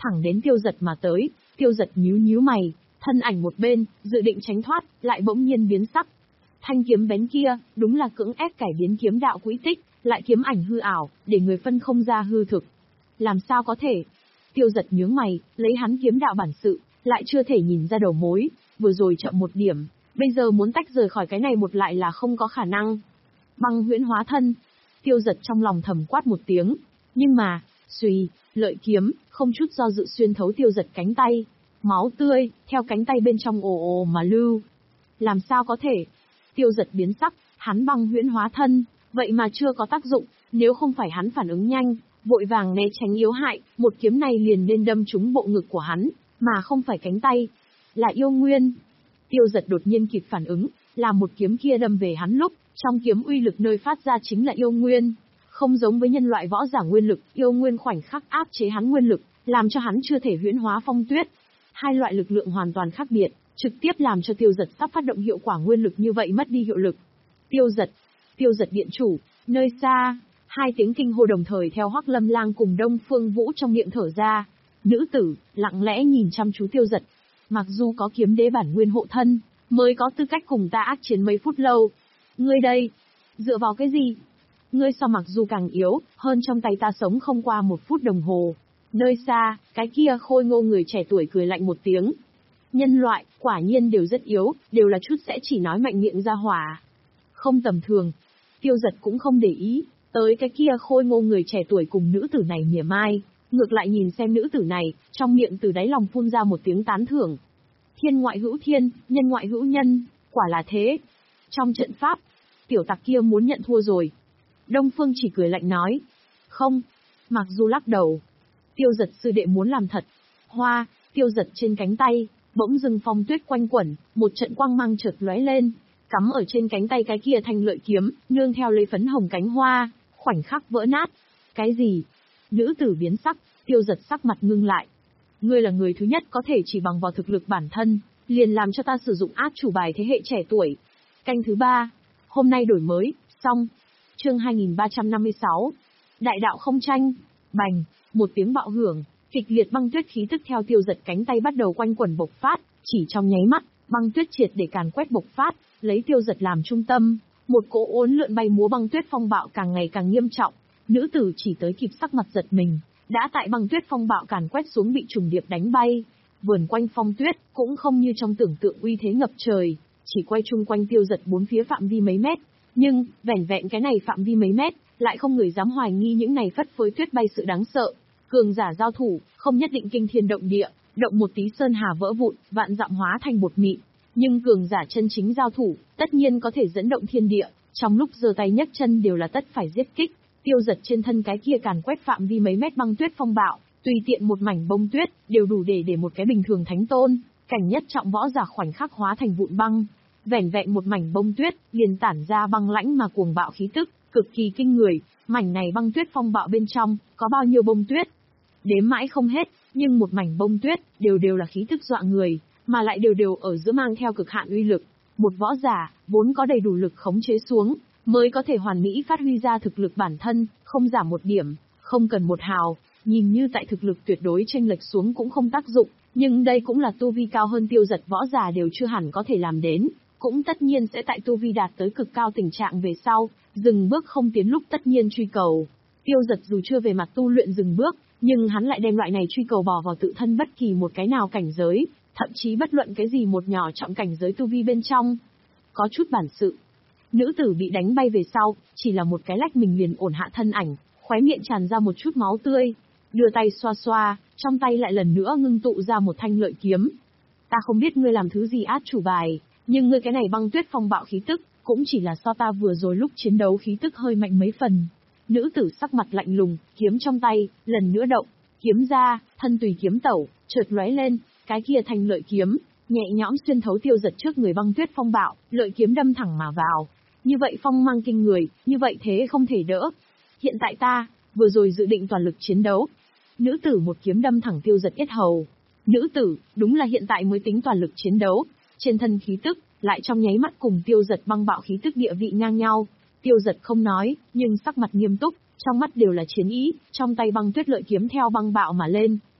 thẳng đến Tiêu Giật mà tới. Tiêu Giật nhíu nhíu mày, thân ảnh một bên, dự định tránh thoát, lại bỗng nhiên biến sắc. Thanh kiếm bén kia, đúng là cưỡng ép cải biến kiếm đạo quỹ tích, lại kiếm ảnh hư ảo, để người phân không ra hư thực. Làm sao có thể? Tiêu Giật nhướng mày, lấy hắn kiếm đạo bản sự, lại chưa thể nhìn ra đầu mối, vừa rồi chậm một điểm, bây giờ muốn tách rời khỏi cái này một lại là không có khả năng. Băng huyễn hóa thân. Tiêu Giật trong lòng thầm quát một tiếng, nhưng mà, xùy, lợi kiếm, không chút do dự xuyên thấu Tiêu Giật cánh tay. Máu tươi, theo cánh tay bên trong ồ ồ mà lưu. Làm sao có thể? Tiêu Giật biến sắc, hắn băng huyễn hóa thân, vậy mà chưa có tác dụng, nếu không phải hắn phản ứng nhanh, vội vàng né tránh yếu hại, một kiếm này liền nên đâm trúng bộ ngực của hắn, mà không phải cánh tay. Là yêu nguyên. Tiêu Giật đột nhiên kịp phản ứng, là một kiếm kia đâm về hắn lúc, trong kiếm uy lực nơi phát ra chính là yêu nguyên. Không giống với nhân loại võ giả nguyên lực, yêu nguyên khoảnh khắc áp chế hắn nguyên lực, làm cho hắn chưa thể huyễn hóa phong tuyết. Hai loại lực lượng hoàn toàn khác biệt, trực tiếp làm cho Tiêu Giật sắp phát động hiệu quả nguyên lực như vậy mất đi hiệu lực. Tiêu Giật, Tiêu Giật điện chủ, nơi xa, hai tiếng kinh hô đồng thời theo Hoắc Lâm Lang cùng Đông Phương Vũ trong miệng thở ra. Nữ tử, lặng lẽ nhìn chăm chú Tiêu Giật. Mặc dù có kiếm đế bản nguyên hộ thân, mới có tư cách cùng ta ác chiến mấy phút lâu. Ngươi đây, dựa vào cái gì? Ngươi so mặc dù càng yếu, hơn trong tay ta sống không qua một phút đồng hồ. Nơi xa, cái kia khôi ngô người trẻ tuổi cười lạnh một tiếng. Nhân loại, quả nhiên đều rất yếu, đều là chút sẽ chỉ nói mạnh miệng ra hỏa. Không tầm thường. Tiêu Giật cũng không để ý, tới cái kia khôi ngô người trẻ tuổi cùng nữ tử này mỉa mai. Ngược lại nhìn xem nữ tử này, trong miệng từ đáy lòng phun ra một tiếng tán thưởng. Thiên ngoại hữu thiên, nhân ngoại hữu nhân, quả là thế. Trong trận pháp, tiểu tặc kia muốn nhận thua rồi. Đông Phương chỉ cười lạnh nói. Không. Mặc dù lắc đầu. Tiêu Giật sư đệ muốn làm thật. Hoa, Tiêu Giật trên cánh tay, bỗng dưng phong tuyết quanh quẩn, một trận quang mang chợt lóe lên, cắm ở trên cánh tay cái kia thanh lợi kiếm, nương theo lấy phấn hồng cánh hoa, khoảnh khắc vỡ nát. Cái gì? Nữ tử biến sắc, Tiêu Giật sắc mặt ngưng lại. Ngươi là người thứ nhất có thể chỉ bằng vào thực lực bản thân, liền làm cho ta sử dụng át chủ bài thế hệ trẻ tuổi. Canh thứ ba, hôm nay đổi mới, xong. Chương hai nghìn ba trăm năm mươi sáu. Đại đạo không tranh. Bành, một tiếng bạo hưởng, kịch liệt băng tuyết khí tức theo Tiêu Giật cánh tay bắt đầu quanh quẩn bộc phát, chỉ trong nháy mắt, băng tuyết triệt để càn quét bộc phát, lấy Tiêu Giật làm trung tâm, một cỗ uốn lượn bay múa băng tuyết phong bạo càng ngày càng nghiêm trọng. Nữ tử chỉ tới kịp sắc mặt giật mình, đã tại băng tuyết phong bạo càn quét xuống bị trùng điệp đánh bay. Vườn quanh phong tuyết cũng không như trong tưởng tượng uy thế ngập trời, chỉ quay chung quanh Tiêu Giật bốn phía phạm vi mấy mét, nhưng vẻn vẹn cái này phạm vi mấy mét, lại không người dám hoài nghi những này phất phới tuyết bay sự đáng sợ. Cường giả giao thủ, không nhất định kinh thiên động địa, động một tí sơn hà vỡ vụn, vạn dặm hóa thành bột mịn, nhưng cường giả chân chính giao thủ, tất nhiên có thể dẫn động thiên địa, trong lúc giơ tay nhấc chân đều là tất phải giết kích. Tiêu Giật trên thân cái kia càn quét phạm vi mấy mét băng tuyết phong bạo, tùy tiện một mảnh bông tuyết, đều đủ để để một cái bình thường thánh tôn, cảnh nhất trọng võ giả khoảnh khắc hóa thành vụn băng. Vẻn vẹn một mảnh bông tuyết, liền tản ra băng lãnh mà cuồng bạo khí tức, cực kỳ kinh người. Mảnh này băng tuyết phong bạo bên trong, có bao nhiêu bông tuyết? Đếm mãi không hết, nhưng một mảnh bông tuyết, đều đều là khí tức dọa người, mà lại đều đều ở giữa mang theo cực hạn uy lực. Một võ giả, vốn có đầy đủ lực khống chế xuống, mới có thể hoàn mỹ phát huy ra thực lực bản thân, không giảm một điểm, không cần một hào, nhìn như tại thực lực tuyệt đối chênh lệch xuống cũng không tác dụng, nhưng đây cũng là tu vi cao hơn Tiêu Giật võ giả đều chưa hẳn có thể làm đến, cũng tất nhiên sẽ tại tu vi đạt tới cực cao tình trạng về sau, dừng bước không tiến lúc tất nhiên truy cầu. Tiêu Giật dù chưa về mặt tu luyện dừng bước, nhưng hắn lại đem loại này truy cầu bỏ vào tự thân bất kỳ một cái nào cảnh giới, thậm chí bất luận cái gì một nhỏ trọng cảnh giới tu vi bên trong. Có chút bản sự. Nữ tử bị đánh bay về sau, chỉ là một cái lách mình liền ổn hạ thân ảnh, khóe miệng tràn ra một chút máu tươi, đưa tay xoa xoa, trong tay lại lần nữa ngưng tụ ra một thanh lợi kiếm. Ta không biết ngươi làm thứ gì át chủ bài, nhưng ngươi cái này băng tuyết phong bạo khí tức, cũng chỉ là so ta vừa rồi lúc chiến đấu khí tức hơi mạnh mấy phần. Nữ tử sắc mặt lạnh lùng, kiếm trong tay, lần nữa động, kiếm ra, thân tùy kiếm tẩu, chợt lóe lên, cái kia thanh lợi kiếm, nhẹ nhõm xuyên thấu Tiêu Giật trước người băng tuyết phong bạo, lợi kiếm đâm thẳng mà vào. Như vậy phong mang kinh người, như vậy thế không thể đỡ. Hiện tại ta, vừa rồi dự định toàn lực chiến đấu. Nữ tử một kiếm đâm thẳng Tiêu Giật yết hầu. Nữ tử, đúng là hiện tại mới tính toàn lực chiến đấu, trên thân khí tức, lại trong nháy mắt cùng Tiêu Giật băng bạo khí tức địa vị ngang nhau. Tiêu Giật không nói, nhưng sắc mặt nghiêm túc, trong mắt đều là chiến ý, trong tay băng tuyết lợi kiếm theo băng bạo mà lên,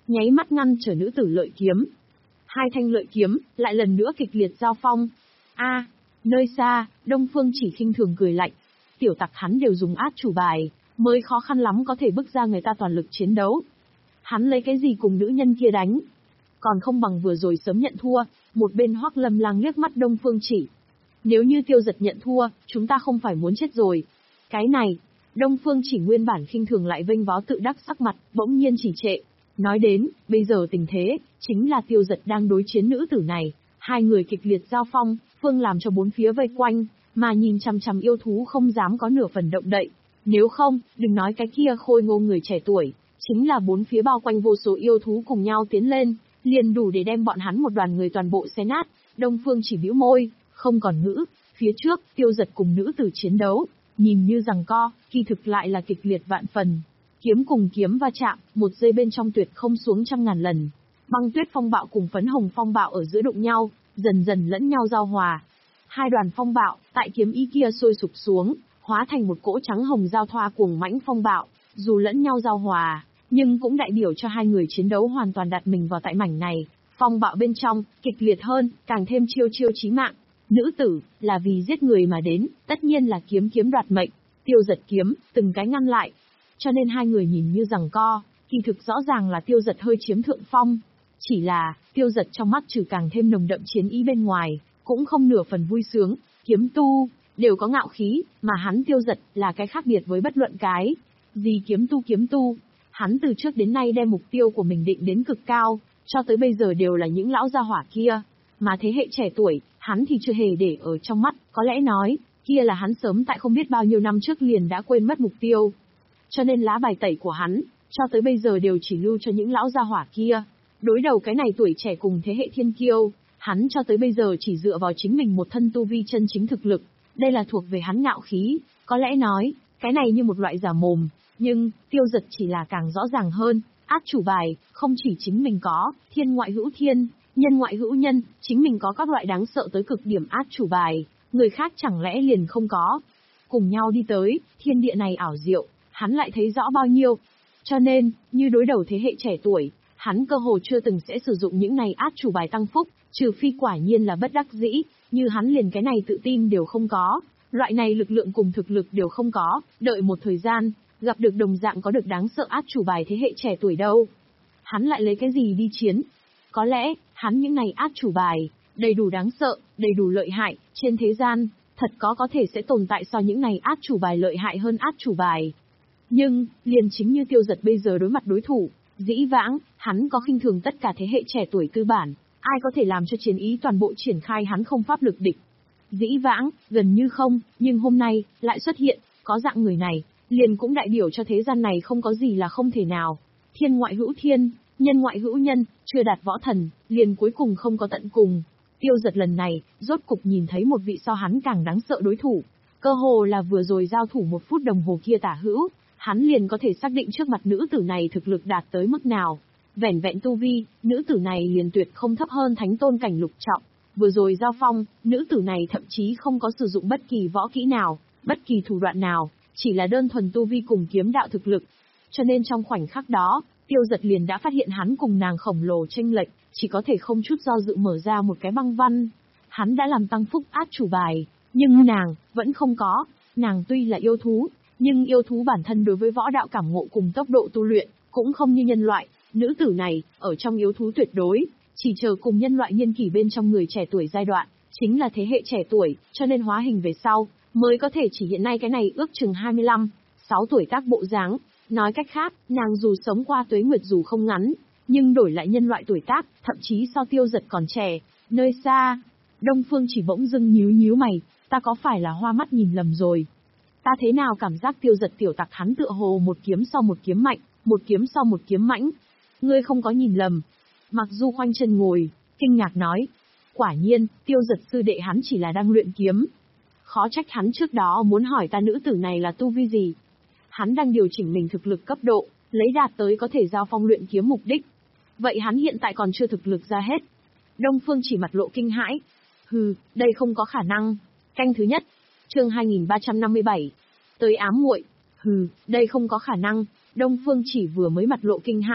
nháy mắt ngăn trở nữ tử lợi kiếm. Hai thanh lợi kiếm, lại lần nữa kịch liệt giao phong. A, nơi xa, Đông Phương Chỉ khinh thường cười lạnh. Tiểu tặc hắn đều dùng át chủ bài, mới khó khăn lắm có thể bức ra người ta toàn lực chiến đấu. Hắn lấy cái gì cùng nữ nhân kia đánh? Còn không bằng vừa rồi sớm nhận thua. Một bên Hoắc Lâm Lang liếc mắt Đông Phương Chỉ. Nếu như Tiêu Giật nhận thua, chúng ta không phải muốn chết rồi. Cái này, Đông Phương Chỉ nguyên bản khinh thường lại vênh váo tự đắc sắc mặt, bỗng nhiên chỉ trệ. Nói đến, bây giờ tình thế, chính là Tiêu Giật đang đối chiến nữ tử này. Hai người kịch liệt giao phong, phương làm cho bốn phía vây quanh, mà nhìn chằm chằm yêu thú không dám có nửa phần động đậy. Nếu không, đừng nói cái kia khôi ngô người trẻ tuổi, chính là bốn phía bao quanh vô số yêu thú cùng nhau tiến lên, liền đủ để đem bọn hắn một đoàn người toàn bộ xé nát. Đông Phương Chỉ bĩu môi, không còn ngữ. Phía trước, Tiêu Giật cùng nữ tử chiến đấu, nhìn như giằng co, kỳ thực lại là kịch liệt vạn phần. Kiếm cùng kiếm va chạm, một giây bên trong tuyệt không xuống trăm ngàn lần. Băng tuyết phong bạo cùng phấn hồng phong bạo ở giữa đụng nhau, dần dần lẫn nhau giao hòa. Hai đoàn phong bạo, tại kiếm ý kia sôi sục xuống, hóa thành một cỗ trắng hồng giao thoa cuồng mãnh phong bạo, dù lẫn nhau giao hòa, nhưng cũng đại biểu cho hai người chiến đấu hoàn toàn đặt mình vào tại mảnh này. Phong bạo bên trong, kịch liệt hơn, càng thêm chiêu chiêu chí mạng. Nữ tử, là vì giết người mà đến, tất nhiên là kiếm kiếm đoạt mệnh. Tiêu Giật kiếm, từng cái ngăn lại. Cho nên hai người nhìn như giằng co, kỳ thực rõ ràng là Tiêu Giật hơi chiếm thượng phong. Chỉ là, Tiêu Giật trong mắt trừ càng thêm nồng đậm chiến ý bên ngoài, cũng không nửa phần vui sướng. Kiếm tu, đều có ngạo khí, mà hắn Tiêu Giật là cái khác biệt với bất luận cái gì kiếm tu kiếm tu. Hắn từ trước đến nay đem mục tiêu của mình định đến cực cao, cho tới bây giờ đều là những lão gia hỏa kia. Mà thế hệ trẻ tuổi, hắn thì chưa hề để ở trong mắt, có lẽ nói, kia là hắn sớm tại không biết bao nhiêu năm trước liền đã quên mất mục tiêu. Cho nên lá bài tẩy của hắn, cho tới bây giờ đều chỉ lưu cho những lão gia hỏa kia. Đối đầu cái này tuổi trẻ cùng thế hệ thiên kiêu, hắn cho tới bây giờ chỉ dựa vào chính mình một thân tu vi chân chính thực lực. Đây là thuộc về hắn ngạo khí, có lẽ nói, cái này như một loại giả mồm, nhưng, Tiêu Giật chỉ là càng rõ ràng hơn, át chủ bài, không chỉ chính mình có, thiên ngoại hữu thiên, nhân ngoại hữu nhân, chính mình có các loại đáng sợ tới cực điểm át chủ bài, người khác chẳng lẽ liền không có. Cùng nhau đi tới, thiên địa này ảo diệu, hắn lại thấy rõ bao nhiêu. Cho nên, như đối đầu thế hệ trẻ tuổi, hắn cơ hồ chưa từng sẽ sử dụng những này át chủ bài tăng phúc, trừ phi quả nhiên là bất đắc dĩ, như hắn liền cái này tự tin đều không có, loại này lực lượng cùng thực lực đều không có, đợi một thời gian, gặp được đồng dạng có được đáng sợ át chủ bài thế hệ trẻ tuổi đâu. Hắn lại lấy cái gì đi chiến? Có lẽ, hắn những này át chủ bài, đầy đủ đáng sợ, đầy đủ lợi hại, trên thế gian, thật có có thể sẽ tồn tại so những này át chủ bài lợi hại hơn át chủ bài. Nhưng, liền chính như Tiêu Giật bây giờ đối mặt đối thủ, dĩ vãng, hắn có khinh thường tất cả thế hệ trẻ tuổi tư bản, ai có thể làm cho chiến ý toàn bộ triển khai hắn không pháp lực địch. Dĩ vãng, gần như không, nhưng hôm nay, lại xuất hiện, có dạng người này, liền cũng đại biểu cho thế gian này không có gì là không thể nào. Thiên ngoại hữu thiên, nhân ngoại hữu nhân, chưa đạt võ thần, liền cuối cùng không có tận cùng. Tiêu Giật lần này, rốt cục nhìn thấy một vị so hắn càng đáng sợ đối thủ. Cơ hồ là vừa rồi giao thủ một phút đồng hồ kia tả hữu, hắn liền có thể xác định trước mặt nữ tử này thực lực đạt tới mức nào. Vẻn vẹn tu vi, nữ tử này liền tuyệt không thấp hơn thánh tôn cảnh lục trọng. Vừa rồi giao phong, nữ tử này thậm chí không có sử dụng bất kỳ võ kỹ nào, bất kỳ thủ đoạn nào, chỉ là đơn thuần tu vi cùng kiếm đạo thực lực. Cho nên trong khoảnh khắc đó, Tiêu Giật liền đã phát hiện hắn cùng nàng khổng lồ chênh lệch, chỉ có thể không chút do dự mở ra một cái băng văn. Hắn đã làm tăng phúc át chủ bài, nhưng nàng, vẫn không có. Nàng tuy là yêu thú, nhưng yêu thú bản thân đối với võ đạo cảm ngộ cùng tốc độ tu luyện, cũng không như nhân loại. Nữ tử này, ở trong yêu thú tuyệt đối, chỉ chờ cùng nhân loại niên kỷ bên trong người trẻ tuổi giai đoạn, chính là thế hệ trẻ tuổi, cho nên hóa hình về sau, mới có thể chỉ hiện nay cái này ước chừng hai mươi lăm, sáu tuổi tác bộ dáng. Nói cách khác, nàng dù sống qua tuế nguyệt dù không ngắn, nhưng đổi lại nhân loại tuổi tác, thậm chí so Tiêu Giật còn trẻ. Nơi xa, Đông Phương Chỉ bỗng dưng nhíu nhíu mày, ta có phải là hoa mắt nhìn lầm rồi? Ta thế nào cảm giác Tiêu Giật tiểu tặc hắn tựa hồ một kiếm sau một kiếm mạnh, một kiếm sau một kiếm mãnh. Ngươi không có nhìn lầm. Mặc dù khoanh chân ngồi, kinh ngạc nói. Quả nhiên, Tiêu Giật sư đệ hắn chỉ là đang luyện kiếm. Khó trách hắn trước đó muốn hỏi ta nữ tử này là tu vi gì. Hắn đang điều chỉnh mình thực lực cấp độ, lấy đạt tới có thể giao phong luyện kiếm mục đích. Vậy hắn hiện tại còn chưa thực lực ra hết. Đông Phương Chỉ mặt lộ kinh hãi. Hừ, đây không có khả năng. Canh thứ nhất, chương hai nghìn ba trăm năm mươi bảy. Tới ám muội. Hừ, đây không có khả năng. Đông Phương Chỉ vừa mới mặt lộ kinh hãi,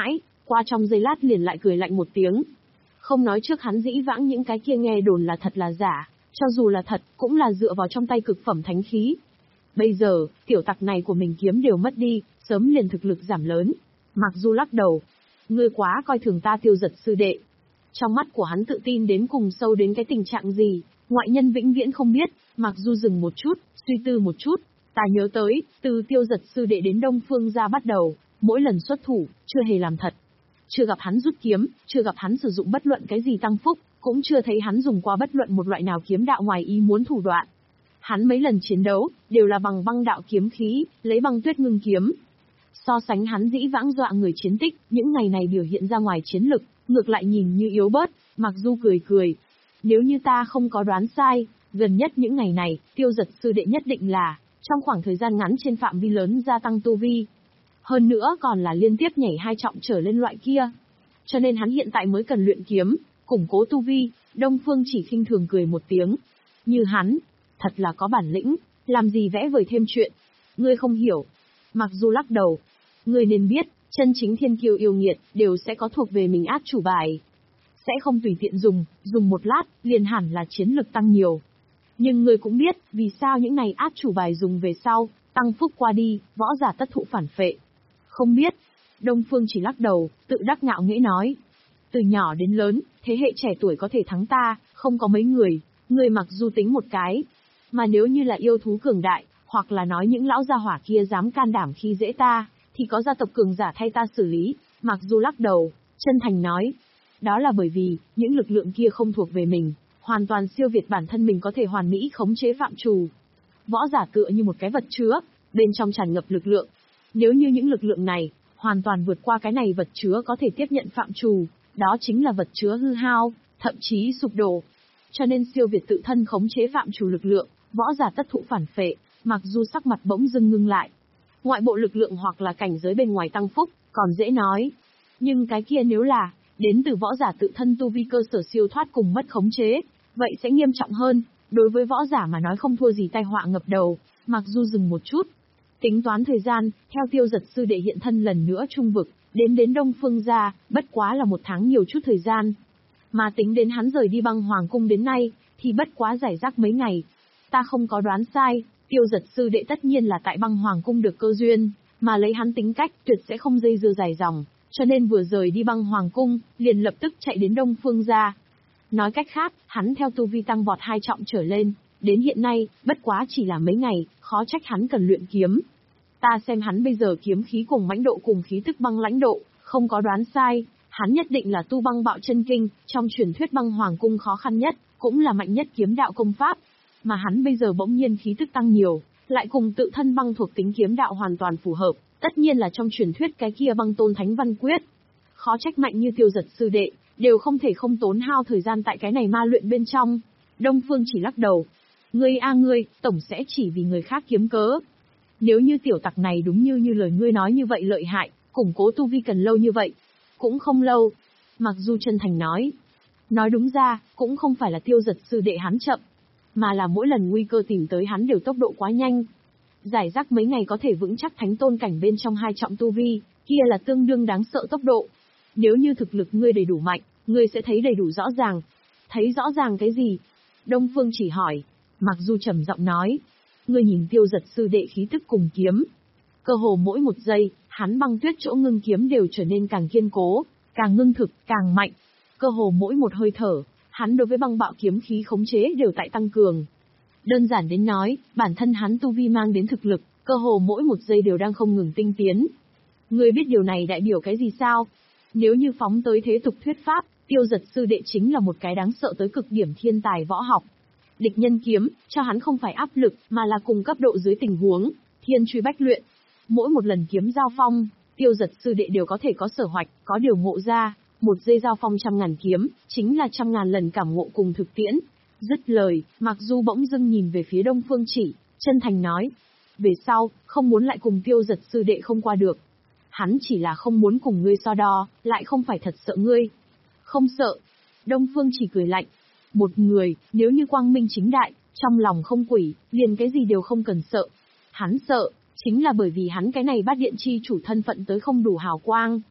Qua trong giây lát liền lại cười lạnh một tiếng. Không nói trước hắn dĩ vãng những cái kia nghe đồn là thật là giả, cho dù là thật, cũng là dựa vào trong tay cực phẩm thánh khí. Bây giờ, tiểu tặc này của mình kiếm đều mất đi, sớm liền thực lực giảm lớn. Mặc dù lắc đầu, ngươi quá coi thường ta Tiêu Giật sư đệ. Trong mắt của hắn tự tin đến cùng sâu đến cái tình trạng gì, ngoại nhân vĩnh viễn không biết. Mặc dù dừng một chút, suy tư một chút, ta nhớ tới, từ Tiêu Giật sư đệ đến Đông Phương gia bắt đầu, mỗi lần xuất thủ, chưa hề làm thật. Chưa gặp hắn rút kiếm, chưa gặp hắn sử dụng bất luận cái gì tăng phúc, cũng chưa thấy hắn dùng qua bất luận một loại nào kiếm đạo ngoài ý muốn thủ đoạn. Hắn mấy lần chiến đấu, đều là bằng băng đạo kiếm khí, lấy băng tuyết ngưng kiếm. So sánh hắn dĩ vãng dọa người chiến tích, những ngày này biểu hiện ra ngoài chiến lực, ngược lại nhìn như yếu bớt. Mặc dù cười cười. Nếu như ta không có đoán sai, gần nhất những ngày này, Tiêu Giật sư đệ nhất định là, trong khoảng thời gian ngắn trên phạm vi lớn gia tăng tu vi. Hơn nữa còn là liên tiếp nhảy hai trọng trở lên loại kia. Cho nên hắn hiện tại mới cần luyện kiếm, củng cố tu vi. Đông Phương Chỉ khinh thường cười một tiếng. Như hắn, thật là có bản lĩnh, làm gì vẽ vời thêm chuyện. Ngươi không hiểu. Mặc dù lắc đầu, ngươi nên biết, chân chính thiên kiêu yêu nghiệt, đều sẽ có thuộc về mình át chủ bài. Sẽ không tùy tiện dùng, dùng một lát, liền hẳn là chiến lực tăng nhiều. Nhưng ngươi cũng biết, vì sao những này át chủ bài dùng về sau, tăng phúc qua đi, võ giả tất thụ phản phệ. Không biết. Đông Phương Chỉ lắc đầu, tự đắc ngạo nghễ nói. Từ nhỏ đến lớn, thế hệ trẻ tuổi có thể thắng ta, không có mấy người, người mặc dù tính một cái. Mà nếu như là yêu thú cường đại, hoặc là nói những lão gia hỏa kia dám can đảm khi dễ ta, thì có gia tộc cường giả thay ta xử lý. Mặc dù lắc đầu, chân thành nói. Đó là bởi vì, những lực lượng kia không thuộc về mình, hoàn toàn siêu việt bản thân mình có thể hoàn mỹ khống chế phạm trù. Võ giả tựa như một cái vật chứa, bên trong tràn ngập lực lượng. Nếu như những lực lượng này, hoàn toàn vượt qua cái này vật chứa có thể tiếp nhận phạm trù, đó chính là vật chứa hư hao, thậm chí sụp đổ. Cho nên siêu việt tự thân khống chế phạm trù lực lượng, võ giả tất thụ phản phệ. Mặc dù sắc mặt bỗng dưng ngưng lại. Ngoại bộ lực lượng hoặc là cảnh giới bên ngoài tăng phúc, còn dễ nói. Nhưng cái kia nếu là, đến từ võ giả tự thân tu vi cơ sở siêu thoát cùng mất khống chế, vậy sẽ nghiêm trọng hơn. Đối với võ giả mà nói không thua gì tai họa ngập đầu. Mặc dù dừng một chút, tính toán thời gian, theo Tiêu Giật sư đệ hiện thân lần nữa trung vực, đến đến Đông Phương gia, bất quá là một tháng nhiều chút thời gian. Mà tính đến hắn rời đi Băng Hoàng cung đến nay, thì bất quá giải rác mấy ngày. Ta không có đoán sai, Tiêu Giật sư đệ tất nhiên là tại Băng Hoàng cung được cơ duyên, mà lấy hắn tính cách tuyệt sẽ không dây dưa dài dòng, cho nên vừa rời đi Băng Hoàng cung, liền lập tức chạy đến Đông Phương gia. Nói cách khác, hắn theo tu vi tăng vọt hai trọng trở lên, đến hiện nay, bất quá chỉ là mấy ngày, khó trách hắn cần luyện kiếm. Ta xem hắn bây giờ kiếm khí cùng mãnh độ cùng khí tức băng lãnh độ, không có đoán sai, hắn nhất định là tu băng bạo chân kinh, trong truyền thuyết Băng Hoàng cung khó khăn nhất, cũng là mạnh nhất kiếm đạo công pháp. Mà hắn bây giờ bỗng nhiên khí tức tăng nhiều, lại cùng tự thân băng thuộc tính kiếm đạo hoàn toàn phù hợp, tất nhiên là trong truyền thuyết cái kia băng tôn thánh văn quyết. Khó trách mạnh như Tiêu Giật sư đệ, đều không thể không tốn hao thời gian tại cái này ma luyện bên trong. Đông Phương Chỉ lắc đầu. Ngươi a ngươi, tổng sẽ chỉ vì người khác kiếm cớ. Nếu như tiểu tặc này đúng như như lời ngươi nói như vậy lợi hại, củng cố tu vi cần lâu như vậy. Cũng không lâu. Mặc dù chân thành nói. Nói đúng ra, cũng không phải là Tiêu Giật sư đệ hắn chậm, mà là mỗi lần nguy cơ tìm tới hắn đều tốc độ quá nhanh. Giải rác mấy ngày có thể vững chắc thánh tôn cảnh bên trong hai trọng tu vi, kia là tương đương đáng sợ tốc độ. Nếu như thực lực ngươi đầy đủ mạnh, ngươi sẽ thấy đầy đủ rõ ràng. Thấy rõ ràng cái gì? Đông Phương Chỉ hỏi. Mặc dù trầm giọng nói. Ngươi nhìn Tiêu Giật sư đệ khí tức cùng kiếm. Cơ hồ mỗi một giây, hắn băng tuyết chỗ ngưng kiếm đều trở nên càng kiên cố, càng ngưng thực, càng mạnh. Cơ hồ mỗi một hơi thở, hắn đối với băng bạo kiếm khí khống chế đều tại tăng cường. Đơn giản đến nói, bản thân hắn tu vi mang đến thực lực, cơ hồ mỗi một giây đều đang không ngừng tinh tiến. Ngươi biết điều này đại biểu cái gì sao? Nếu như phóng tới thế tục thuyết pháp, Tiêu Giật sư đệ chính là một cái đáng sợ tới cực điểm thiên tài võ học. Địch nhân kiếm, cho hắn không phải áp lực, mà là cùng cấp độ dưới tình huống, thiên truy bách luyện. Mỗi một lần kiếm giao phong, Tiêu Giật sư đệ đều có thể có sở hoạch, có điều ngộ ra. Một giây giao phong trăm ngàn kiếm, chính là trăm ngàn lần cảm ngộ cùng thực tiễn. Dứt lời, Mặc Du bỗng dưng nhìn về phía Đông Phương Chỉ, chân thành nói. Về sau, không muốn lại cùng Tiêu Giật sư đệ không qua được. Hắn chỉ là không muốn cùng ngươi so đo, lại không phải thật sợ ngươi. Không sợ. Đông Phương Chỉ cười lạnh. Một người, nếu như quang minh chính đại, trong lòng không quỷ, liền cái gì đều không cần sợ. Hắn sợ, chính là bởi vì hắn cái này bát điện chi chủ thân phận tới không đủ hào quang.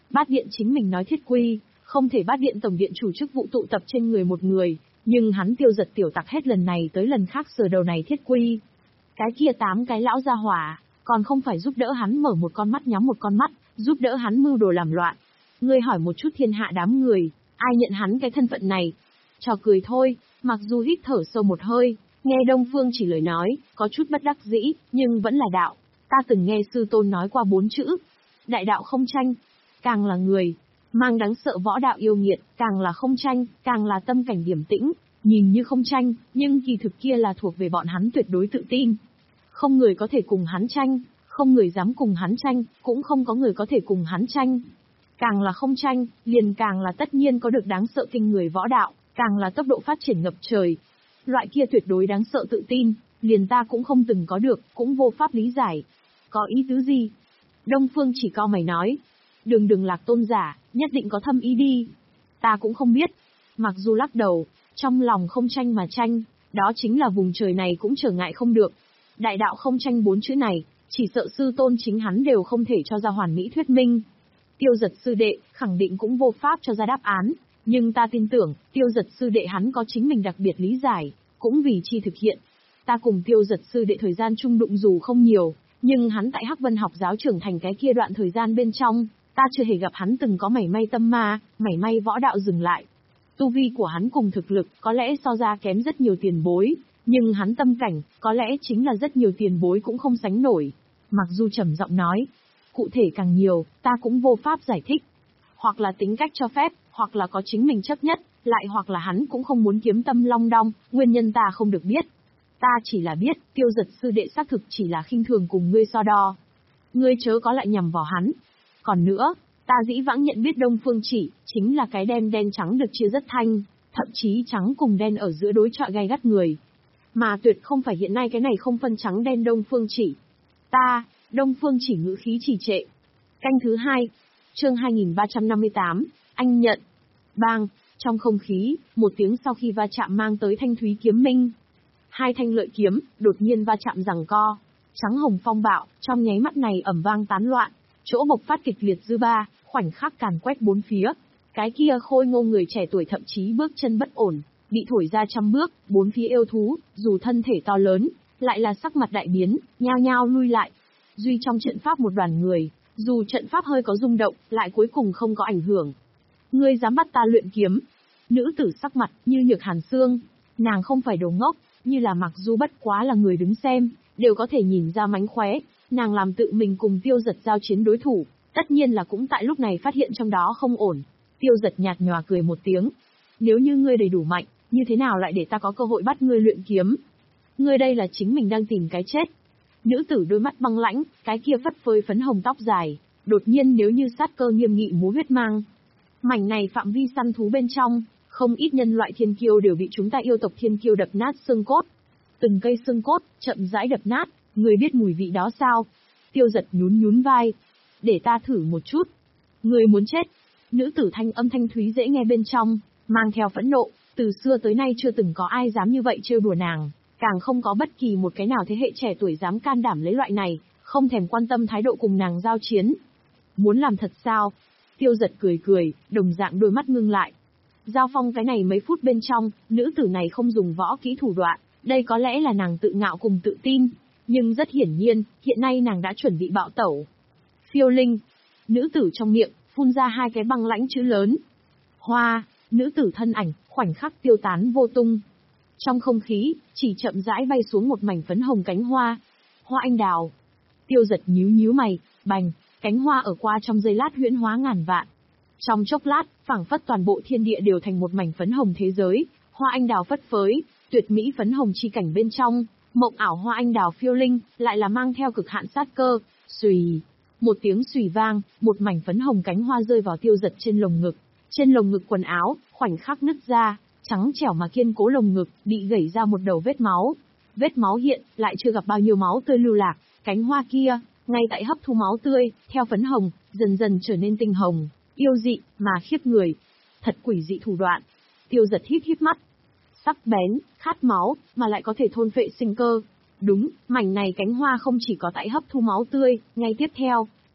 Bát điện chính mình nói thiết quy, không thể bát điện tổng điện chủ chức vụ tụ tập trên người một người, nhưng hắn Tiêu Giật tiểu tặc hết lần này tới lần khác sờ đầu này thiết quy. Cái kia tám cái lão gia hỏa, còn không phải giúp đỡ hắn mở một con mắt nhắm một con mắt, giúp đỡ hắn mưu đồ làm loạn. Ngươi hỏi một chút thiên hạ đám người, ai nhận hắn cái thân phận này? Trò cười thôi, mặc dù hít thở sâu một hơi, nghe Đông Phương Chỉ lời nói, có chút bất đắc dĩ, nhưng vẫn là đạo. Ta từng nghe sư tôn nói qua bốn chữ. Đại đạo không tranh, càng là người, mang đáng sợ võ đạo yêu nghiệt, càng là không tranh, càng là tâm cảnh điềm tĩnh, nhìn như không tranh, nhưng kỳ thực kia là thuộc về bọn hắn tuyệt đối tự tin. Không người có thể cùng hắn tranh, không người dám cùng hắn tranh, cũng không có người có thể cùng hắn tranh. Càng là không tranh, liền càng là tất nhiên có được đáng sợ kinh người võ đạo, càng là tốc độ phát triển ngập trời. Loại kia tuyệt đối đáng sợ tự tin, liền ta cũng không từng có được, cũng vô pháp lý giải. Có ý tứ gì? Đông Phương Chỉ cau mày nói. Đường đường Lạc tôn giả, nhất định có thâm ý đi. Ta cũng không biết. Mặc dù lắc đầu, trong lòng không tranh mà tranh, đó chính là vùng trời này cũng trở ngại không được. Đại đạo không tranh bốn chữ này, chỉ sợ sư tôn chính hắn đều không thể cho ra hoàn mỹ thuyết minh. Tiêu Giật sư đệ, khẳng định cũng vô pháp cho ra đáp án, nhưng ta tin tưởng, Tiêu Giật sư đệ hắn có chính mình đặc biệt lý giải, cũng vì chi thực hiện. Ta cùng Tiêu Giật sư đệ thời gian chung đụng dù không nhiều, nhưng hắn tại Hắc Vân học giáo trưởng thành cái kia đoạn thời gian bên trong, ta chưa hề gặp hắn từng có mảy may tâm ma, mảy may võ đạo dừng lại. Tu vi của hắn cùng thực lực có lẽ so ra kém rất nhiều tiền bối, nhưng hắn tâm cảnh, có lẽ chính là rất nhiều tiền bối cũng không sánh nổi. Mặc dù trầm giọng nói, cụ thể càng nhiều, ta cũng vô pháp giải thích. Hoặc là tính cách cho phép, hoặc là có chính mình chấp nhất, lại hoặc là hắn cũng không muốn kiếm tâm long đong, nguyên nhân ta không được biết. Ta chỉ là biết, Tiêu Giật sư đệ xác thực chỉ là khinh thường cùng ngươi so đo. Ngươi chớ có lại nhầm vào hắn. Còn nữa, ta dĩ vãng nhận biết Đông Phương Chỉ, chính là cái đen đen trắng được chia rất thanh, thậm chí trắng cùng đen ở giữa đối chọi gay gắt người. Mà tuyệt không phải hiện nay cái này không phân trắng đen Đông Phương Chỉ. Ta, Đông Phương Chỉ ngữ khí trì trệ. Canh thứ hai, chương hai nghìn ba trăm năm mươi tám, anh nhận. Bang, trong không khí, một tiếng sau khi va chạm mang tới thanh thúy kiếm minh. Hai thanh lợi kiếm, đột nhiên va chạm giằng co. Trắng hồng phong bạo, trong nháy mắt này ầm vang tán loạn, chỗ bộc phát kịch liệt dư ba, khoảnh khắc càn quét bốn phía. Cái kia khôi ngô người trẻ tuổi thậm chí bước chân bất ổn, bị thổi ra trăm bước, bốn phía yêu thú, dù thân thể to lớn, lại là sắc mặt đại biến, nhao nhao lui lại. Duy trong trận pháp một đoàn người, dù trận pháp hơi có rung động, lại cuối cùng không có ảnh hưởng. Ngươi dám bắt ta luyện kiếm? Nữ tử sắc mặt như nhược hàn xương, nàng không phải đồ ngốc, như là mặc dù bất quá là người đứng xem, đều có thể nhìn ra mánh khóe, nàng làm tự mình cùng Tiêu Giật giao chiến đối thủ, tất nhiên là cũng tại lúc này phát hiện trong đó không ổn. Tiêu Giật nhạt nhòa cười một tiếng. Nếu như ngươi đầy đủ mạnh, như thế nào lại để ta có cơ hội bắt ngươi luyện kiếm? Ngươi đây là chính mình đang tìm cái chết. Nữ tử đôi mắt băng lãnh, cái kia phất phới phấn hồng tóc dài, đột nhiên nếu như sát cơ nghiêm nghị múa huyết mang. Mảnh này phạm vi săn thú bên trong, không ít nhân loại thiên kiêu đều bị chúng ta yêu tộc thiên kiêu đập nát xương cốt. Từng cây xương cốt, chậm rãi đập nát, người biết mùi vị đó sao? Tiêu Giật nhún nhún vai. Để ta thử một chút. Người muốn chết. Nữ tử thanh âm thanh thúy dễ nghe bên trong, mang theo phẫn nộ, từ xưa tới nay chưa từng có ai dám như vậy trêu đùa nàng, càng không có bất kỳ một cái nào thế hệ trẻ tuổi dám can đảm lấy loại này, không thèm quan tâm thái độ cùng nàng giao chiến. Muốn làm thật sao? Tiêu Giật cười cười, đồng dạng đôi mắt ngưng lại. Giao phong cái này mấy phút bên trong, nữ tử này không dùng võ kỹ thủ đoạn, đây có lẽ là nàng tự ngạo cùng tự tin, nhưng rất hiển nhiên, hiện nay nàng đã chuẩn bị bạo tẩu. Phiêu linh, nữ tử trong miệng, phun ra hai cái băng lãnh chữ lớn. Hoa, nữ tử thân ảnh, khoảnh khắc tiêu tán vô tung. Trong không khí, chỉ chậm rãi bay xuống một mảnh phấn hồng cánh hoa. Hoa anh đào. Tiêu Giật nhíu nhíu mày, bành, cánh hoa ở qua trong giây lát huyễn hóa ngàn vạn. Trong chốc lát, phảng phất toàn bộ thiên địa đều thành một mảnh phấn hồng thế giới, hoa anh đào phất phới, tuyệt mỹ phấn hồng chi cảnh bên trong, mộng ảo hoa anh đào phiêu linh, lại là mang theo cực hạn sát cơ. Xùy, một tiếng xùy vang, một mảnh phấn hồng cánh hoa rơi vào Tiêu Giật trên lồng ngực. Trên lồng ngực quần áo, khoảnh khắc nứt ra, trắng trẻo mà kiên cố lồng ngực, bị gẩy ra một đầu vết máu. Vết máu hiện, lại chưa gặp bao nhiêu máu tươi lưu lạc, cánh hoa kia, ngay tại hấp thu máu tươi, theo phấn hồng, dần dần trở nên tinh hồng, yêu dị, mà khiếp người. Thật quỷ dị thủ đoạn. Tiêu Giật híp híp mắt. Sắc bén, khát máu, mà lại có thể thôn phệ sinh cơ. Đúng, mảnh này cánh hoa không chỉ có tại hấp thu máu tươi, ngay tiếp theo,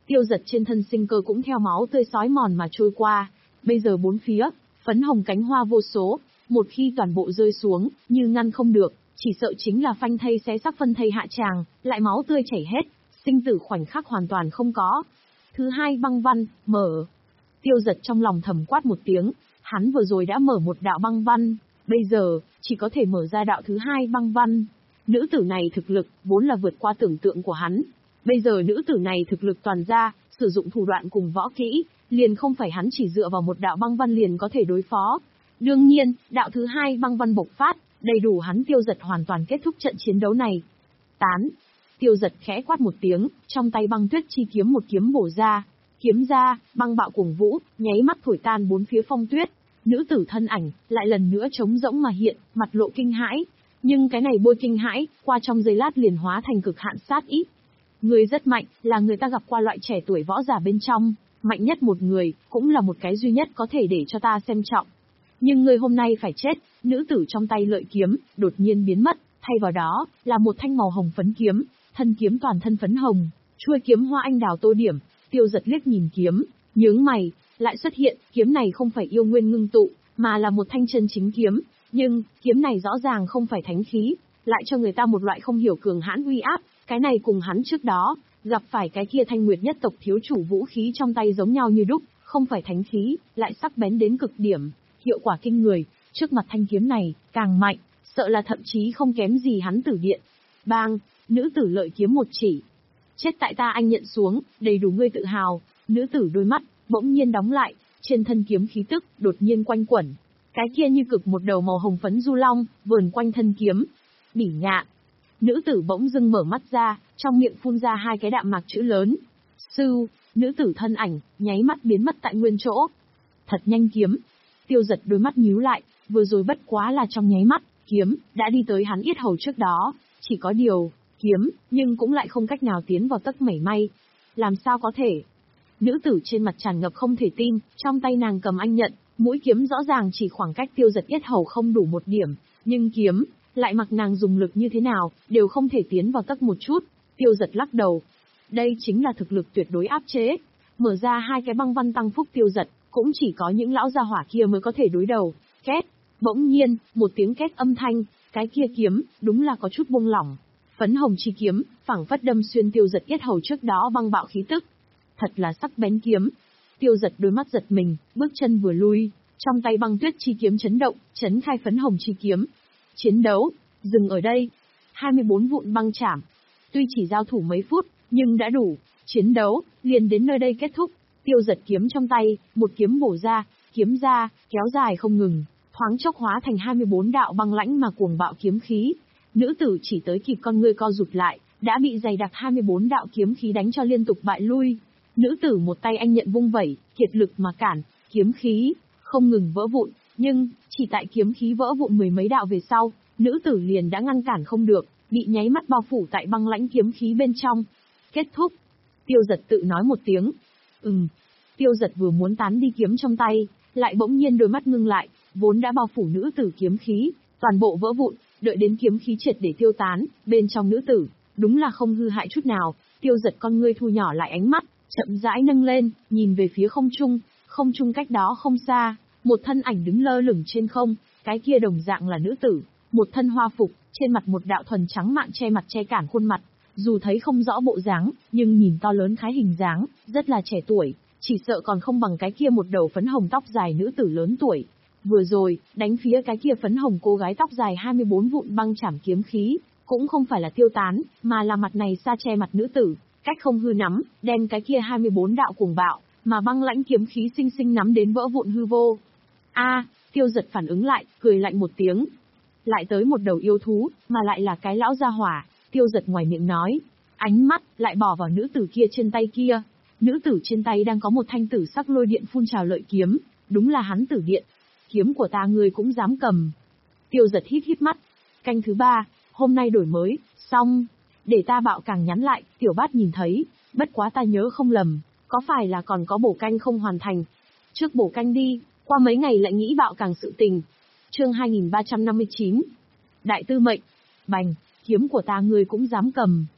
Tiêu Giật trên thân sinh cơ cũng theo máu tươi sói mòn mà trôi qua. Bây giờ bốn phía, phấn hồng cánh hoa vô số, một khi toàn bộ rơi xuống, như ngăn không được, chỉ sợ chính là phanh thây xé xác phân thây hạ tràng, lại máu tươi chảy hết, sinh tử khoảnh khắc hoàn toàn không có. Thứ hai băng văn, mở. Tiêu Giật trong lòng thầm quát một tiếng, hắn vừa rồi đã mở một đạo băng văn, bây giờ, chỉ có thể mở ra đạo thứ hai băng văn. Nữ tử này thực lực, vốn là vượt qua tưởng tượng của hắn. Bây giờ nữ tử này thực lực toàn ra, sử dụng thủ đoạn cùng võ kỹ, liền không phải hắn chỉ dựa vào một đạo băng văn liền có thể đối phó. Đương nhiên, đạo thứ hai băng văn bộc phát, đầy đủ hắn Tiêu Giật hoàn toàn kết thúc trận chiến đấu này. Tán. Tiêu Giật khẽ quát một tiếng, trong tay băng tuyết chi kiếm một kiếm bổ ra. Kiếm ra, băng bạo cuồng vũ, nháy mắt thổi tan bốn phía phong tuyết. Nữ tử thân ảnh, lại lần nữa trống rỗng mà hiện, mặt lộ kinh hãi. Nhưng cái này bôi kinh hãi, qua trong giây lát liền hóa thành cực hạn sát ý. Người rất mạnh, là người ta gặp qua loại trẻ tuổi võ giả bên trong, mạnh nhất một người, cũng là một cái duy nhất có thể để cho ta xem trọng. Nhưng người hôm nay phải chết, nữ tử trong tay lợi kiếm, đột nhiên biến mất, thay vào đó, là một thanh màu hồng phấn kiếm, thân kiếm toàn thân phấn hồng, chuôi kiếm hoa anh đào tô điểm. Tiêu Giật liếc nhìn kiếm, nhướng mày, lại xuất hiện, kiếm này không phải yêu nguyên ngưng tụ, mà là một thanh chân chính kiếm, nhưng, kiếm này rõ ràng không phải thánh khí, lại cho người ta một loại không hiểu cường hãn uy áp, cái này cùng hắn trước đó, gặp phải cái kia Thanh Nguyệt nhất tộc thiếu chủ vũ khí trong tay giống nhau như đúc, không phải thánh khí, lại sắc bén đến cực điểm, hiệu quả kinh người, trước mặt thanh kiếm này, càng mạnh, sợ là thậm chí không kém gì hắn Tử Điện. Bang, nữ tử lợi kiếm một chỉ. Chết tại ta anh nhận xuống, đầy đủ ngươi tự hào. Nữ tử đôi mắt, bỗng nhiên đóng lại, trên thân kiếm khí tức, đột nhiên quanh quẩn. Cái kia như cực một đầu màu hồng phấn du long, vờn quanh thân kiếm. Bỉ nhạ. Nữ tử bỗng dưng mở mắt ra, trong miệng phun ra hai cái đạm mạc chữ lớn. Sư, nữ tử thân ảnh, nháy mắt biến mất tại nguyên chỗ. Thật nhanh kiếm. Tiêu Giật đôi mắt nhíu lại, vừa rồi bất quá là trong nháy mắt, kiếm, đã đi tới hắn yết hầu trước đó. Chỉ có điều, kiếm, nhưng cũng lại không cách nào tiến vào tấc mảy may. Làm sao có thể? Nữ tử trên mặt tràn ngập không thể tin, trong tay nàng cầm anh nhận, mũi kiếm rõ ràng chỉ khoảng cách Tiêu Giật yết hầu không đủ một điểm, nhưng kiếm, lại mặc nàng dùng lực như thế nào, đều không thể tiến vào tấc một chút. Tiêu Giật lắc đầu. Đây chính là thực lực tuyệt đối áp chế. Mở ra hai cái băng văn tăng phúc Tiêu Giật, cũng chỉ có những lão gia hỏa kia mới có thể đối đầu. Két. Bỗng nhiên, một tiếng két âm thanh, cái kia kiếm, đúng là có chút buông lỏng. Phấn hồng chi kiếm, phảng phất đâm xuyên Tiêu Giật yết hầu trước đó băng bạo khí tức. Thật là sắc bén kiếm. Tiêu Giật đôi mắt giật mình, bước chân vừa lui, trong tay băng tuyết chi kiếm chấn động, chấn khai phấn hồng chi kiếm. Chiến đấu, dừng ở đây. hai mươi bốn vụn băng chảm. Tuy chỉ giao thủ mấy phút, nhưng đã đủ. Chiến đấu, liền đến nơi đây kết thúc. Tiêu Giật kiếm trong tay, một kiếm bổ ra, kiếm ra, kéo dài không ngừng, thoáng chốc hóa thành hai mươi bốn đạo băng lãnh mà cuồng bạo kiếm khí. Nữ tử chỉ tới kịp con ngươi co rụt lại, đã bị dày đặc hai mươi bốn đạo kiếm khí đánh cho liên tục bại lui. Nữ tử một tay anh nhận vung vẩy, kiệt lực mà cản, kiếm khí không ngừng vỡ vụn, nhưng chỉ tại kiếm khí vỡ vụn mười mấy đạo về sau, nữ tử liền đã ngăn cản không được, bị nháy mắt bao phủ tại băng lãnh kiếm khí bên trong. Kết thúc. Tiêu Giật tự nói một tiếng. Ừm. Tiêu Giật vừa muốn tán đi kiếm trong tay, lại bỗng nhiên đôi mắt ngưng lại, vốn đã bao phủ nữ tử kiếm khí, toàn bộ vỡ vụn, đợi đến kiếm khí triệt để tiêu tán, bên trong nữ tử, đúng là không hư hại chút nào. Tiêu Giật con ngươi thu nhỏ lại ánh mắt, chậm rãi nâng lên, nhìn về phía không trung, không trung cách đó không xa, một thân ảnh đứng lơ lửng trên không, cái kia đồng dạng là nữ tử, một thân hoa phục, trên mặt một đạo thuần trắng mạng che mặt che cản khuôn mặt, dù thấy không rõ bộ dáng, nhưng nhìn to lớn khái hình dáng, rất là trẻ tuổi, chỉ sợ còn không bằng cái kia một đầu phấn hồng tóc dài nữ tử lớn tuổi. Vừa rồi, đánh phía cái kia phấn hồng cô gái tóc dài hai mươi bốn vụn băng chảm kiếm khí, cũng không phải là tiêu tán, mà là mặt này xa che mặt nữ tử, cách không hư nắm, đem cái kia hai mươi bốn đạo cuồng bạo, mà băng lãnh kiếm khí sinh sinh nắm đến vỡ vụn hư vô. A, Tiêu Giật phản ứng lại, cười lạnh một tiếng. Lại tới một đầu yêu thú, mà lại là cái lão gia hỏa. Tiêu Giật ngoài miệng nói, ánh mắt lại bỏ vào nữ tử kia trên tay kia. Nữ tử trên tay đang có một thanh tử sắc lôi điện phun trào lợi kiếm, đúng là hắn Tử Điện. Kiếm của ta ngươi cũng dám cầm. Tiêu Giật híp híp mắt. Canh thứ ba, hôm nay đổi mới, xong. Để ta bạo càng nhắn lại, Tiểu Bát nhìn thấy, bất quá ta nhớ không lầm, có phải là còn có bổ canh không hoàn thành. Trước bổ canh đi, qua mấy ngày lại nghĩ bạo càng sự tình. Chương hai nghìn ba trăm năm mươi chín. Đại tư mệnh. Bành, kiếm của ta ngươi cũng dám cầm.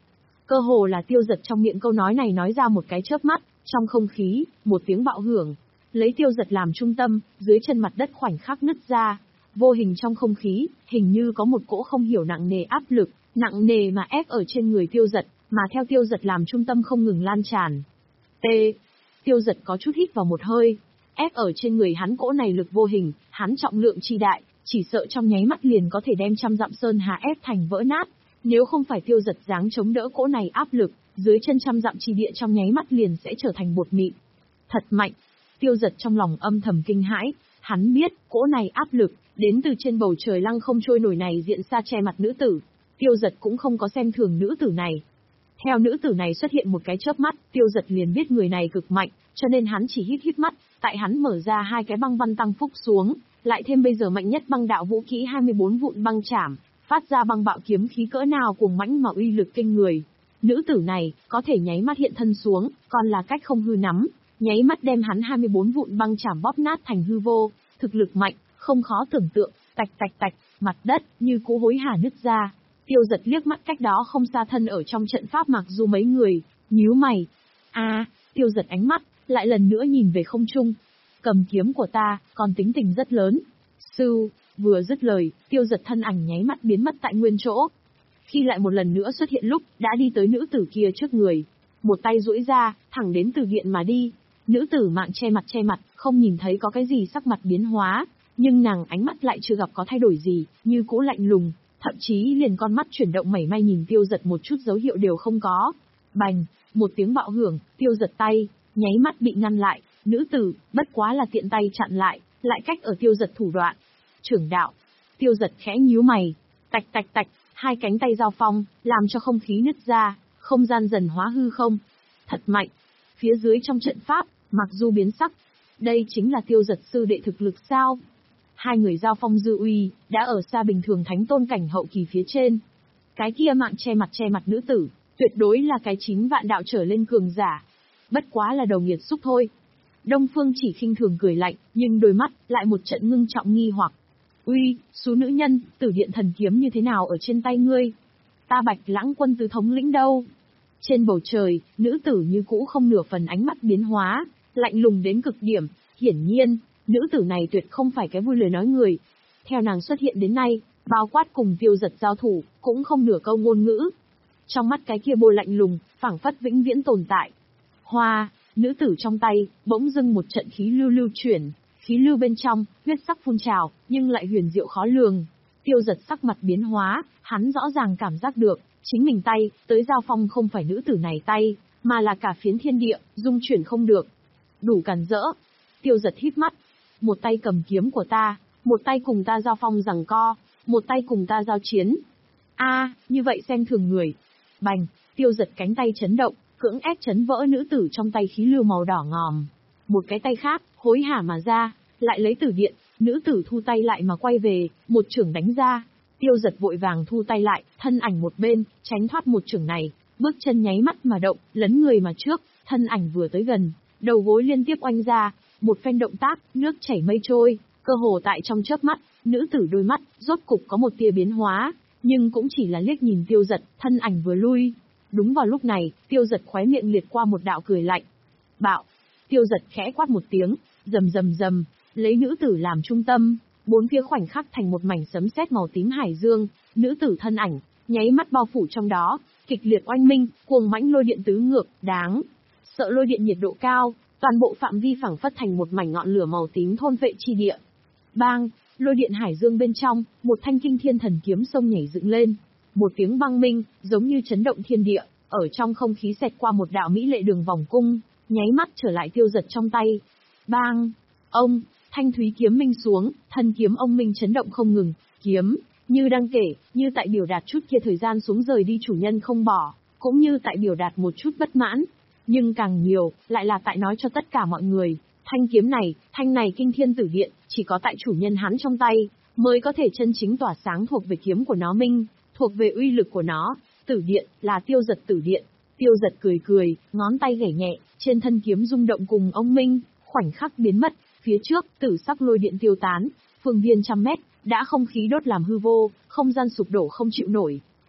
Cơ hồ là Tiêu Dật trong miệng câu nói này nói ra một cái chớp mắt, trong không khí, một tiếng bạo hưởng. Lấy Tiêu Dật làm trung tâm, dưới chân mặt đất khoảnh khắc nứt ra. Vô hình trong không khí, hình như có một cỗ không hiểu nặng nề áp lực, nặng nề mà ép ở trên người Tiêu Dật, mà theo Tiêu Dật làm trung tâm không ngừng lan tràn. T. Tiêu Dật có chút hít vào một hơi. Ép ở trên người hắn cỗ này lực vô hình, hắn trọng lượng chi đại, chỉ sợ trong nháy mắt liền có thể đem trăm dặm sơn hà ép thành vỡ nát. Nếu không phải Tiêu Dật dáng chống đỡ cỗ này áp lực, dưới chân trăm dặm chi địa trong nháy mắt liền sẽ trở thành bột mịn. Thật mạnh. Tiêu Dật trong lòng âm thầm kinh hãi, hắn biết, cỗ này áp lực, đến từ trên bầu trời lăng không trôi nổi này diện xa che mặt nữ tử. Tiêu Dật cũng không có xem thường nữ tử này. Theo nữ tử này xuất hiện một cái chớp mắt, Tiêu Dật liền biết người này cực mạnh, cho nên hắn chỉ híp híp mắt, tại hắn mở ra hai cái băng văn tăng phúc xuống, lại thêm bây giờ mạnh nhất băng đạo vũ khí hai mươi bốn vụn băng chảm, phát ra băng bạo kiếm khí cỡ nào cuồng mãnh mà uy lực kinh người. Nữ tử này, có thể nháy mắt hiện thân xuống, còn là cách không hư nắm, nháy mắt đem hắn hai mươi bốn vụn băng chảm bóp nát thành hư vô, thực lực mạnh, không khó tưởng tượng, tạch tạch tạch, mặt đất, như cú hối hả nứt ra. Tiêu Dật liếc mắt cách đó không xa thân ở trong trận pháp mặc dù mấy người, nhíu mày. A, à, Tiêu Dật ánh mắt, lại lần nữa nhìn về không trung. Cầm kiếm của ta, còn tính tình rất lớn. Sư, vừa dứt lời, Tiêu Dật thân ảnh nháy mắt biến mất tại nguyên chỗ. Khi lại một lần nữa xuất hiện lúc, đã đi tới nữ tử kia trước người. Một tay duỗi ra, thẳng đến từ điện mà đi. Nữ tử mạng che mặt che mặt, không nhìn thấy có cái gì sắc mặt biến hóa, nhưng nàng ánh mắt lại chưa gặp có thay đổi gì, như cũ lạnh lùng, thậm chí liền con mắt chuyển động mảy may nhìn Tiêu Dật một chút dấu hiệu đều không có. Bành, một tiếng bạo hưởng, Tiêu Dật tay, nháy mắt bị ngăn lại, nữ tử, bất quá là tiện tay chặn lại, lại cách ở Tiêu Dật thủ đoạn. Trưởng đạo, Tiêu Dật khẽ nhíu mày, tạch tạch tạch, hai cánh tay giao phong, làm cho không khí nứt ra, không gian dần hóa hư không. Thật mạnh. Phía dưới trong trận pháp, mặc dù biến sắc, đây chính là Tiêu Dật sư đệ thực lực sao? Hai người giao phong dư uy, đã ở xa bình thường thánh tôn cảnh hậu kỳ phía trên. Cái kia mạng che mặt che mặt nữ tử, tuyệt đối là cái chín vạn đạo trở lên cường giả. Bất quá là đầu nghiệt xúc thôi. Đông Phương Chỉ khinh thường cười lạnh, nhưng đôi mắt lại một trận ngưng trọng nghi hoặc. Uy, số nữ nhân, Tử Điện thần kiếm như thế nào ở trên tay ngươi? Ta Bạch Lãng quân tứ thống lĩnh đâu? Trên bầu trời, nữ tử như cũ không nửa phần ánh mắt biến hóa, lạnh lùng đến cực điểm, hiển nhiên, nữ tử này tuyệt không phải cái vui lời nói người. Theo nàng xuất hiện đến nay, bao quát cùng Tiêu Dật giao thủ, cũng không nửa câu ngôn ngữ. Trong mắt cái kia bôi lạnh lùng, phảng phất vĩnh viễn tồn tại. Hoa, nữ tử trong tay, bỗng dưng một trận khí lưu lưu chuyển, khí lưu bên trong, huyết sắc phun trào, nhưng lại huyền diệu khó lường. Tiêu Dật sắc mặt biến hóa, hắn rõ ràng cảm giác được, chính mình tay, tới giao phong không phải nữ tử này tay, mà là cả phiến thiên địa, dung chuyển không được. Đủ cản rỡ. Tiêu Dật híp mắt. Một tay cầm kiếm của ta, một tay cùng ta giao phong giằng co, một tay cùng ta giao chiến. A, à, như vậy xem thường người. Bành, Tiêu Dật cánh tay chấn động, cưỡng ép chấn vỡ nữ tử trong tay khí lưu màu đỏ ngòm. Một cái tay khác, hối hả mà ra, lại lấy tử điện, nữ tử thu tay lại mà quay về, một chưởng đánh ra. Tiêu Dật vội vàng thu tay lại, thân ảnh một bên, tránh thoát một chưởng này, bước chân nháy mắt mà động, lấn người mà trước, thân ảnh vừa tới gần, đầu gối liên tiếp oanh ra, một phen động tác, nước chảy mây trôi, cơ hồ tại trong chớp mắt, nữ tử đôi mắt, rốt cục có một tia biến hóa, nhưng cũng chỉ là liếc nhìn Tiêu Dật, thân ảnh vừa lui. Đúng vào lúc này, Tiêu Dật khóe miệng liệt qua một đạo cười lạnh. Bạo! Tiêu Dật khẽ quát một tiếng, rầm rầm rầm, lấy nữ tử làm trung tâm, bốn phía khoảnh khắc thành một mảnh sấm sét màu tím hải dương, nữ tử thân ảnh, nháy mắt bao phủ trong đó, kịch liệt oanh minh, cuồng mãnh lôi điện tứ ngược, đáng sợ lôi điện nhiệt độ cao, toàn bộ phạm vi phảng phất thành một mảnh ngọn lửa màu tím thôn vệ chi địa. Bang, lôi điện hải dương bên trong, một thanh kinh thiên thần kiếm sông nhảy dựng lên, một tiếng băng minh, giống như chấn động thiên địa, ở trong không khí xẹt qua một đạo mỹ lệ đường vòng cung, nháy mắt trở lại Tiêu Dật trong tay. Bang, ông, thanh thúy kiếm minh xuống, thân kiếm ông minh chấn động không ngừng, kiếm, như đang kể, như tại biểu đạt chút kia thời gian xuống rời đi chủ nhân không bỏ, cũng như tại biểu đạt một chút bất mãn, nhưng càng nhiều, lại là tại nói cho tất cả mọi người, thanh kiếm này, thanh này kinh thiên tử điện, chỉ có tại chủ nhân hắn trong tay, mới có thể chân chính tỏa sáng thuộc về kiếm của nó minh, thuộc về uy lực của nó, tử điện, là Tiêu Dật tử điện. Tiêu Dật cười cười, ngón tay gảy nhẹ, trên thân kiếm rung động cùng ông minh, khoảnh khắc biến mất, phía trước, tử sắc lôi điện tiêu tán, phương viên trăm mét, đã không khí đốt làm hư vô, không gian sụp đổ không chịu nổi.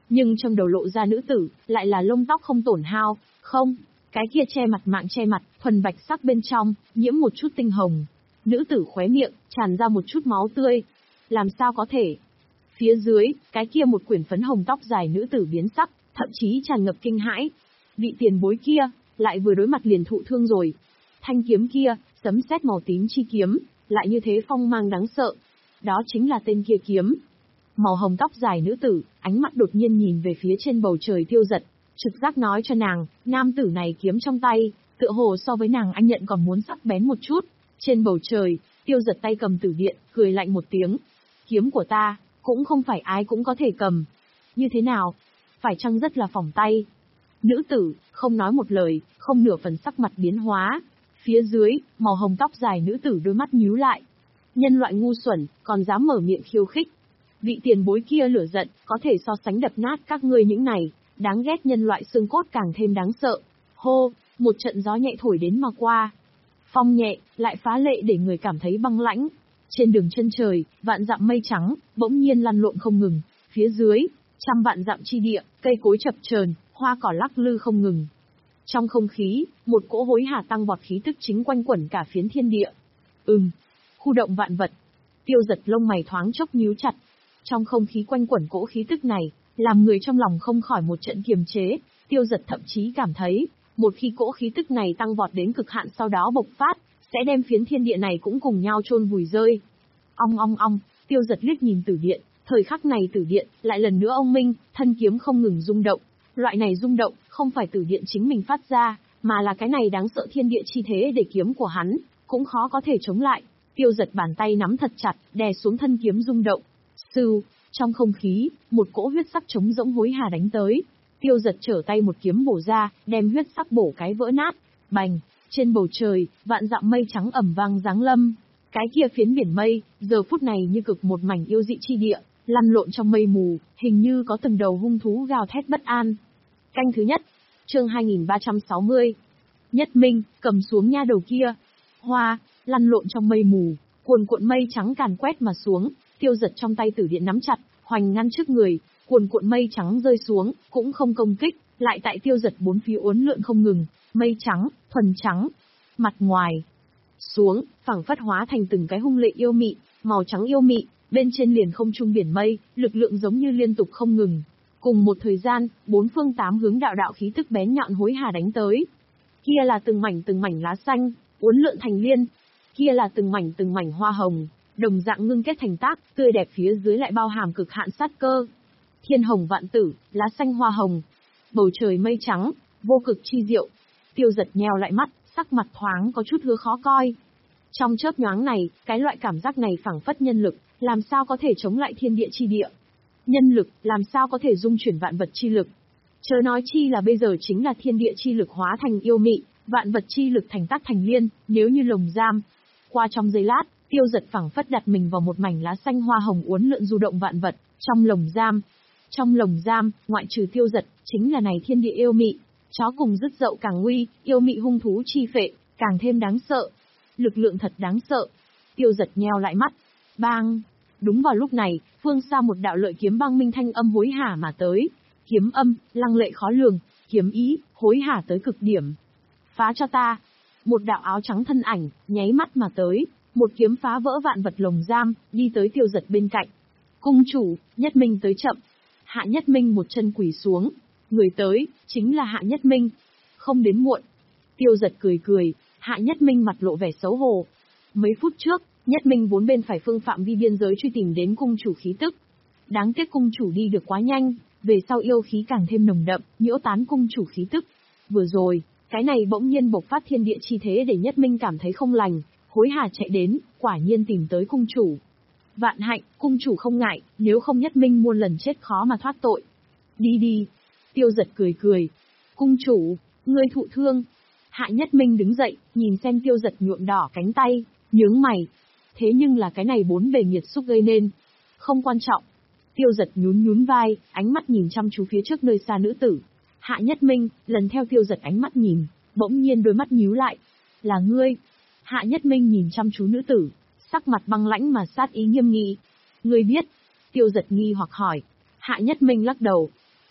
Nhưng trong đầu lộ ra nữ tử, lại là lông tóc không tổn hao, không, cái kia che mặt mạng che mặt, thuần bạch sắc bên trong, nhiễm một chút tinh hồng. Nữ tử khóe miệng, tràn ra một chút máu tươi. Làm sao có thể? Phía dưới, cái kia một quyển phấn hồng tóc dài nữ tử biến sắc, thậm chí tràn ngập kinh hãi. Vị tiền bối kia, lại vừa đối mặt liền thụ thương rồi. Thanh kiếm kia, sấm sét màu tím chi kiếm, lại như thế phong mang đáng sợ. Đó chính là tên kia kiếm. Màu hồng tóc dài nữ tử, ánh mắt đột nhiên nhìn về phía trên bầu trời Tiêu Dật, trực giác nói cho nàng, nam tử này kiếm trong tay, tựa hồ so với nàng anh nhận còn muốn sắc bén một chút. Trên bầu trời, Tiêu Dật tay cầm tử điện, cười lạnh một tiếng. Kiếm của ta, cũng không phải ai cũng có thể cầm. Như thế nào? Phải chăng rất là phỏng tay? Nữ tử, không nói một lời, không nửa phần sắc mặt biến hóa. Phía dưới, màu hồng tóc dài nữ tử đôi mắt nhíu lại. Nhân loại ngu xuẩn, còn dám mở miệng khiêu khích. Vị tiền bối kia lửa giận, có thể so sánh đập nát các ngươi những này, đáng ghét nhân loại xương cốt càng thêm đáng sợ. Hô, một trận gió nhẹ thổi đến mà qua. Phong nhẹ, lại phá lệ để người cảm thấy băng lãnh. Trên đường chân trời, vạn dặm mây trắng, bỗng nhiên lăn lộn không ngừng. Phía dưới, trăm vạn dặm chi địa, cây cối chập chờn, hoa cỏ lắc lư không ngừng. Trong không khí, một cỗ hối hả tăng vọt khí tức chính quanh quẩn cả phiến thiên địa. Ừm, khu động vạn vật. Tiêu Dật lông mày thoáng chốc nhíu chặt. Trong không khí quanh quẩn cỗ khí tức này, làm người trong lòng không khỏi một trận kiềm chế. Tiêu Dật thậm chí cảm thấy, một khi cỗ khí tức này tăng vọt đến cực hạn sau đó bộc phát, sẽ đem phiến thiên địa này cũng cùng nhau chôn vùi rơi. Ong ong ong, Tiêu Dật liếc nhìn tử điện, thời khắc này tử điện, lại lần nữa ông minh, thân kiếm không ngừng rung động. Loại này rung động, không phải tử điện chính mình phát ra, mà là cái này đáng sợ thiên địa chi thế để kiếm của hắn, cũng khó có thể chống lại. Tiêu Dật bàn tay nắm thật chặt, đè xuống thân kiếm rung động. Sưu, trong không khí, một cỗ huyết sắc trống rỗng hối hà đánh tới. Tiêu Dật trở tay một kiếm bổ ra, đem huyết sắc bổ cái vỡ nát. Bành, trên bầu trời, vạn dặm mây trắng ẩm vang giáng lâm. Cái kia phiến biển mây, giờ phút này như cực một mảnh yêu dị chi địa, lăn lộn trong mây mù, hình như có từng đầu hung thú gào thét bất an. Canh thứ nhất, chương hai nghìn ba trăm sáu mươi. Nhất Minh, cầm xuống nha đầu kia. Hoa, lăn lộn trong mây mù, cuồn cuộn mây trắng càn quét mà xuống. Tiêu Dật trong tay tử điện nắm chặt, hoành ngăn trước người, cuồn cuộn mây trắng rơi xuống, cũng không công kích, lại tại Tiêu Dật bốn phía uốn lượn không ngừng, mây trắng, thuần trắng, mặt ngoài xuống, phảng phất hóa thành từng cái hung lệ yêu mị, màu trắng yêu mị, bên trên liền không trung biển mây, lực lượng giống như liên tục không ngừng. Cùng một thời gian, bốn phương tám hướng đạo đạo khí tức bén nhọn hối hà đánh tới. Kia là từng mảnh từng mảnh lá xanh, uốn lượn thành liên, kia là từng mảnh từng mảnh hoa hồng, đồng dạng ngưng kết thành tác, tươi đẹp phía dưới lại bao hàm cực hạn sát cơ. Thiên hồng vạn tử, lá xanh hoa hồng, bầu trời mây trắng, vô cực chi diệu. Tiêu Dật nheo lại mắt, sắc mặt thoáng có chút hứa khó coi. Trong chớp nhoáng này, cái loại cảm giác này phảng phất nhân lực, làm sao có thể chống lại thiên địa chi địa. Nhân lực, làm sao có thể dung chuyển vạn vật chi lực. Chớ nói chi là bây giờ chính là thiên địa chi lực hóa thành yêu mị, vạn vật chi lực thành tác thành liên, nếu như lồng giam. Qua trong giây lát, Tiêu Dật phảng phất đặt mình vào một mảnh lá xanh hoa hồng uốn lượn du động vạn vật, trong lồng giam. Trong lồng giam, ngoại trừ Tiêu Dật, chính là này thiên địa yêu mị. Chó cùng dứt dậu càng nguy, yêu mị hung thú chi phệ, càng thêm đáng sợ. Lực lượng thật đáng sợ. Tiêu Dật nheo lại mắt. Bang! Đúng vào lúc này, phương xa một đạo lợi kiếm băng minh thanh âm hối hả mà tới. Kiếm âm, lăng lệ khó lường, kiếm ý, hối hả tới cực điểm. Phá cho ta! Một đạo áo trắng thân ảnh, nháy mắt mà tới. Một kiếm phá vỡ vạn vật lồng giam, đi tới Tiêu Dật bên cạnh. Cung chủ, Nhất Minh tới chậm. Hạ Nhất Minh một chân quỳ xuống. Người tới, chính là Hạ Nhất Minh. Không đến muộn. Tiêu Dật cười cười, Hạ Nhất Minh mặt lộ vẻ xấu hổ. Mấy phút trước, Nhất Minh vốn bên phải phương phạm vi biên giới truy tìm đến cung chủ khí tức. Đáng tiếc cung chủ đi được quá nhanh, về sau yêu khí càng thêm nồng đậm, nhiễu tán cung chủ khí tức. Vừa rồi, cái này bỗng nhiên bộc phát thiên địa chi thế để Nhất Minh cảm thấy không lành, hối hả chạy đến, quả nhiên tìm tới cung chủ. Vạn hạnh, cung chủ không ngại, nếu không Nhất Minh muôn lần chết khó mà thoát tội. Đi đi. Tiêu Dật cười cười. Cung chủ, ngươi thụ thương. Hạ Nhất Minh đứng dậy, nhìn xem Tiêu Dật nhuộm đỏ cánh tay, nhướng mày. Thế nhưng là cái này bốn bề nghiệt xúc gây nên. Không quan trọng. Tiêu Dật nhún nhún vai, ánh mắt nhìn chăm chú phía trước nơi xa nữ tử. Hạ Nhất Minh, lần theo Tiêu Dật ánh mắt nhìn, bỗng nhiên đôi mắt nhíu lại. Là ngươi. Hạ Nhất Minh nhìn chăm chú nữ tử, sắc mặt băng lãnh mà sát ý nghiêm nghị. Ngươi biết. Tiêu Dật nghi hoặc hỏi. Hạ Nhất Minh lắc đầu.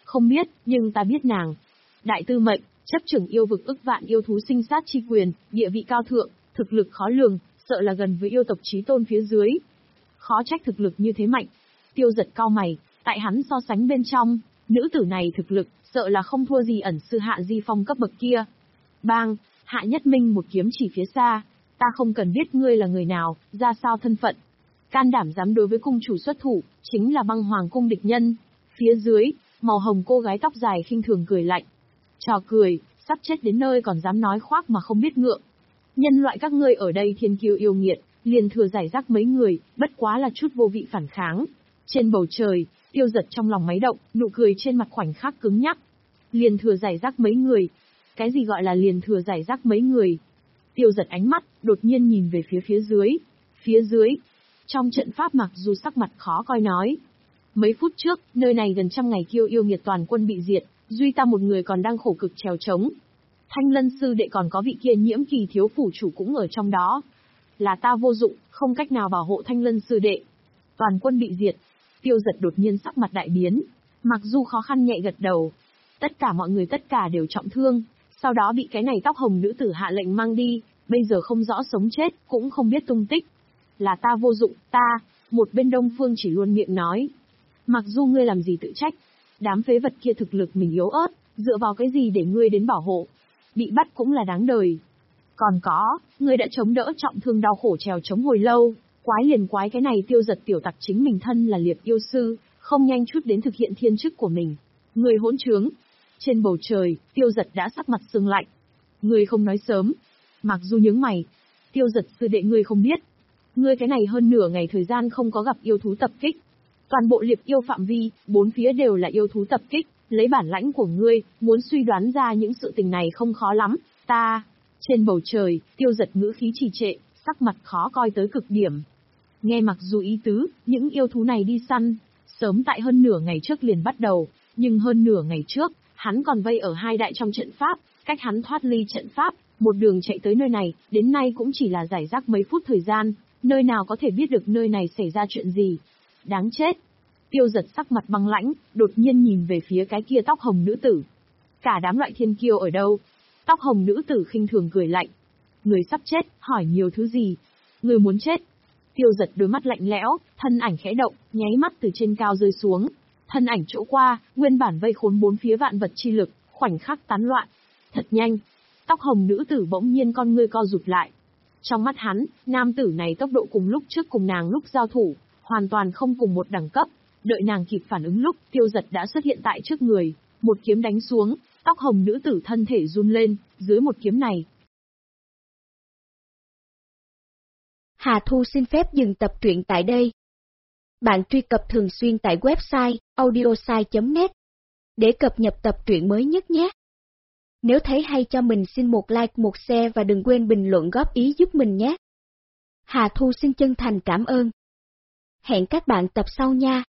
Không biết, nhưng ta biết nàng. Đại tư mệnh, chấp trưởng yêu vực ức vạn yêu thú sinh sát chi quyền, địa vị cao thượng, thực lực khó lường, sợ là gần với yêu tộc chí tôn phía dưới. Khó trách thực lực như thế mạnh. Tiêu Giật cau mày, tại hắn so sánh bên trong, nữ tử này thực lực, sợ là không thua gì ẩn sư Hạ Di Phong cấp bậc kia. Bang, Hạ Nhất Minh một kiếm chỉ phía xa, ta không cần biết ngươi là người nào, ra sao thân phận. Can đảm dám đối với cung chủ xuất thủ, chính là băng hoàng cung địch nhân. Phía dưới, màu hồng cô gái tóc dài khinh thường cười lạnh. Trò cười, sắp chết đến nơi còn dám nói khoác mà không biết ngượng. Nhân loại các ngươi ở đây thiên kiêu yêu nghiệt, liền thừa giải rác mấy người, bất quá là chút vô vị phản kháng. Trên bầu trời, Tiêu Giật trong lòng máy động, nụ cười trên mặt khoảnh khắc cứng nhắc. Liền thừa giải rác mấy người. Cái gì gọi là liền thừa giải rác mấy người? Tiêu Giật ánh mắt, đột nhiên nhìn về phía phía dưới. Phía dưới, trong trận pháp mặc dù sắc mặt khó coi nói. Mấy phút trước, nơi này gần trăm ngày kiêu yêu nghiệt toàn quân bị diệt, duy ta một người còn đang khổ cực trèo trống. Thanh Lân sư đệ còn có vị kia Nhiễm Kỳ thiếu phủ chủ cũng ở trong đó. Là ta vô dụng, không cách nào bảo hộ Thanh Lân sư đệ. Toàn quân bị diệt. Tiêu Giật đột nhiên sắc mặt đại biến. Mặc dù khó khăn nhẹ gật đầu. Tất cả mọi người tất cả đều trọng thương. Sau đó bị cái này tóc hồng nữ tử hạ lệnh mang đi. Bây giờ không rõ sống chết, cũng không biết tung tích. Là ta vô dụng, ta. Một bên Đông Phương chỉ luôn miệng nói. Mặc dù ngươi làm gì tự trách. Đám phế vật kia thực lực mình yếu ớt. Dựa vào cái gì để ngươi đến bảo hộ. Bị bắt cũng là đáng đời. Còn có, ngươi đã chống đỡ trọng thương đau khổ trèo chống hồi lâu. Quái liền quái cái này Tiêu Giật tiểu tặc chính mình thân là liệp yêu sư, không nhanh chút đến thực hiện thiên chức của mình. Người hỗn trướng. Trên bầu trời, Tiêu Giật đã sắc mặt sưng lạnh. Ngươi không nói sớm. Mặc dù nhướng mày. Tiêu Giật sư đệ ngươi không biết. Ngươi cái này hơn nửa ngày thời gian không có gặp yêu thú tập kích. Toàn bộ liệp yêu phạm vi, bốn phía đều là yêu thú tập kích. Lấy bản lãnh của ngươi, muốn suy đoán ra những sự tình này không khó lắm. Ta. Trên bầu trời, Tiêu Giật ngữ khí trì trệ, sắc mặt khó coi tới cực điểm. Nghe mặc dù ý tứ, những yêu thú này đi săn, sớm tại hơn nửa ngày trước liền bắt đầu, nhưng hơn nửa ngày trước, hắn còn vây ở hai đại trong trận pháp, cách hắn thoát ly trận pháp, một đường chạy tới nơi này, đến nay cũng chỉ là giải rác mấy phút thời gian, nơi nào có thể biết được nơi này xảy ra chuyện gì. Đáng chết. Tiêu Giật sắc mặt băng lãnh, đột nhiên nhìn về phía cái kia tóc hồng nữ tử. Cả đám loại thiên kiêu ở đâu? Tóc hồng nữ tử khinh thường cười lạnh. Người sắp chết, hỏi nhiều thứ gì? Người muốn chết. Tiêu Giật đôi mắt lạnh lẽo, thân ảnh khẽ động, nháy mắt từ trên cao rơi xuống. Thân ảnh chỗ qua, nguyên bản vây khốn bốn phía vạn vật chi lực, khoảnh khắc tán loạn. Thật nhanh. Tóc hồng nữ tử bỗng nhiên con ngươi co rụt lại. Trong mắt hắn, nam tử này tốc độ cùng lúc trước cùng nàng lúc giao thủ, hoàn toàn không cùng một đẳng cấp. Đợi nàng kịp phản ứng lúc, Tiêu Giật đã xuất hiện tại trước người, một kiếm đánh xuống, tóc hồng nữ tử thân thể run lên, dưới một kiếm này. Hà Thu xin phép dừng tập truyện tại đây. Bạn truy cập thường xuyên tại website audiosai chấm net để cập nhật tập truyện mới nhất nhé. Nếu thấy hay cho mình xin một like, một share và đừng quên bình luận góp ý giúp mình nhé. Hà Thu xin chân thành cảm ơn. Hẹn các bạn tập sau nha.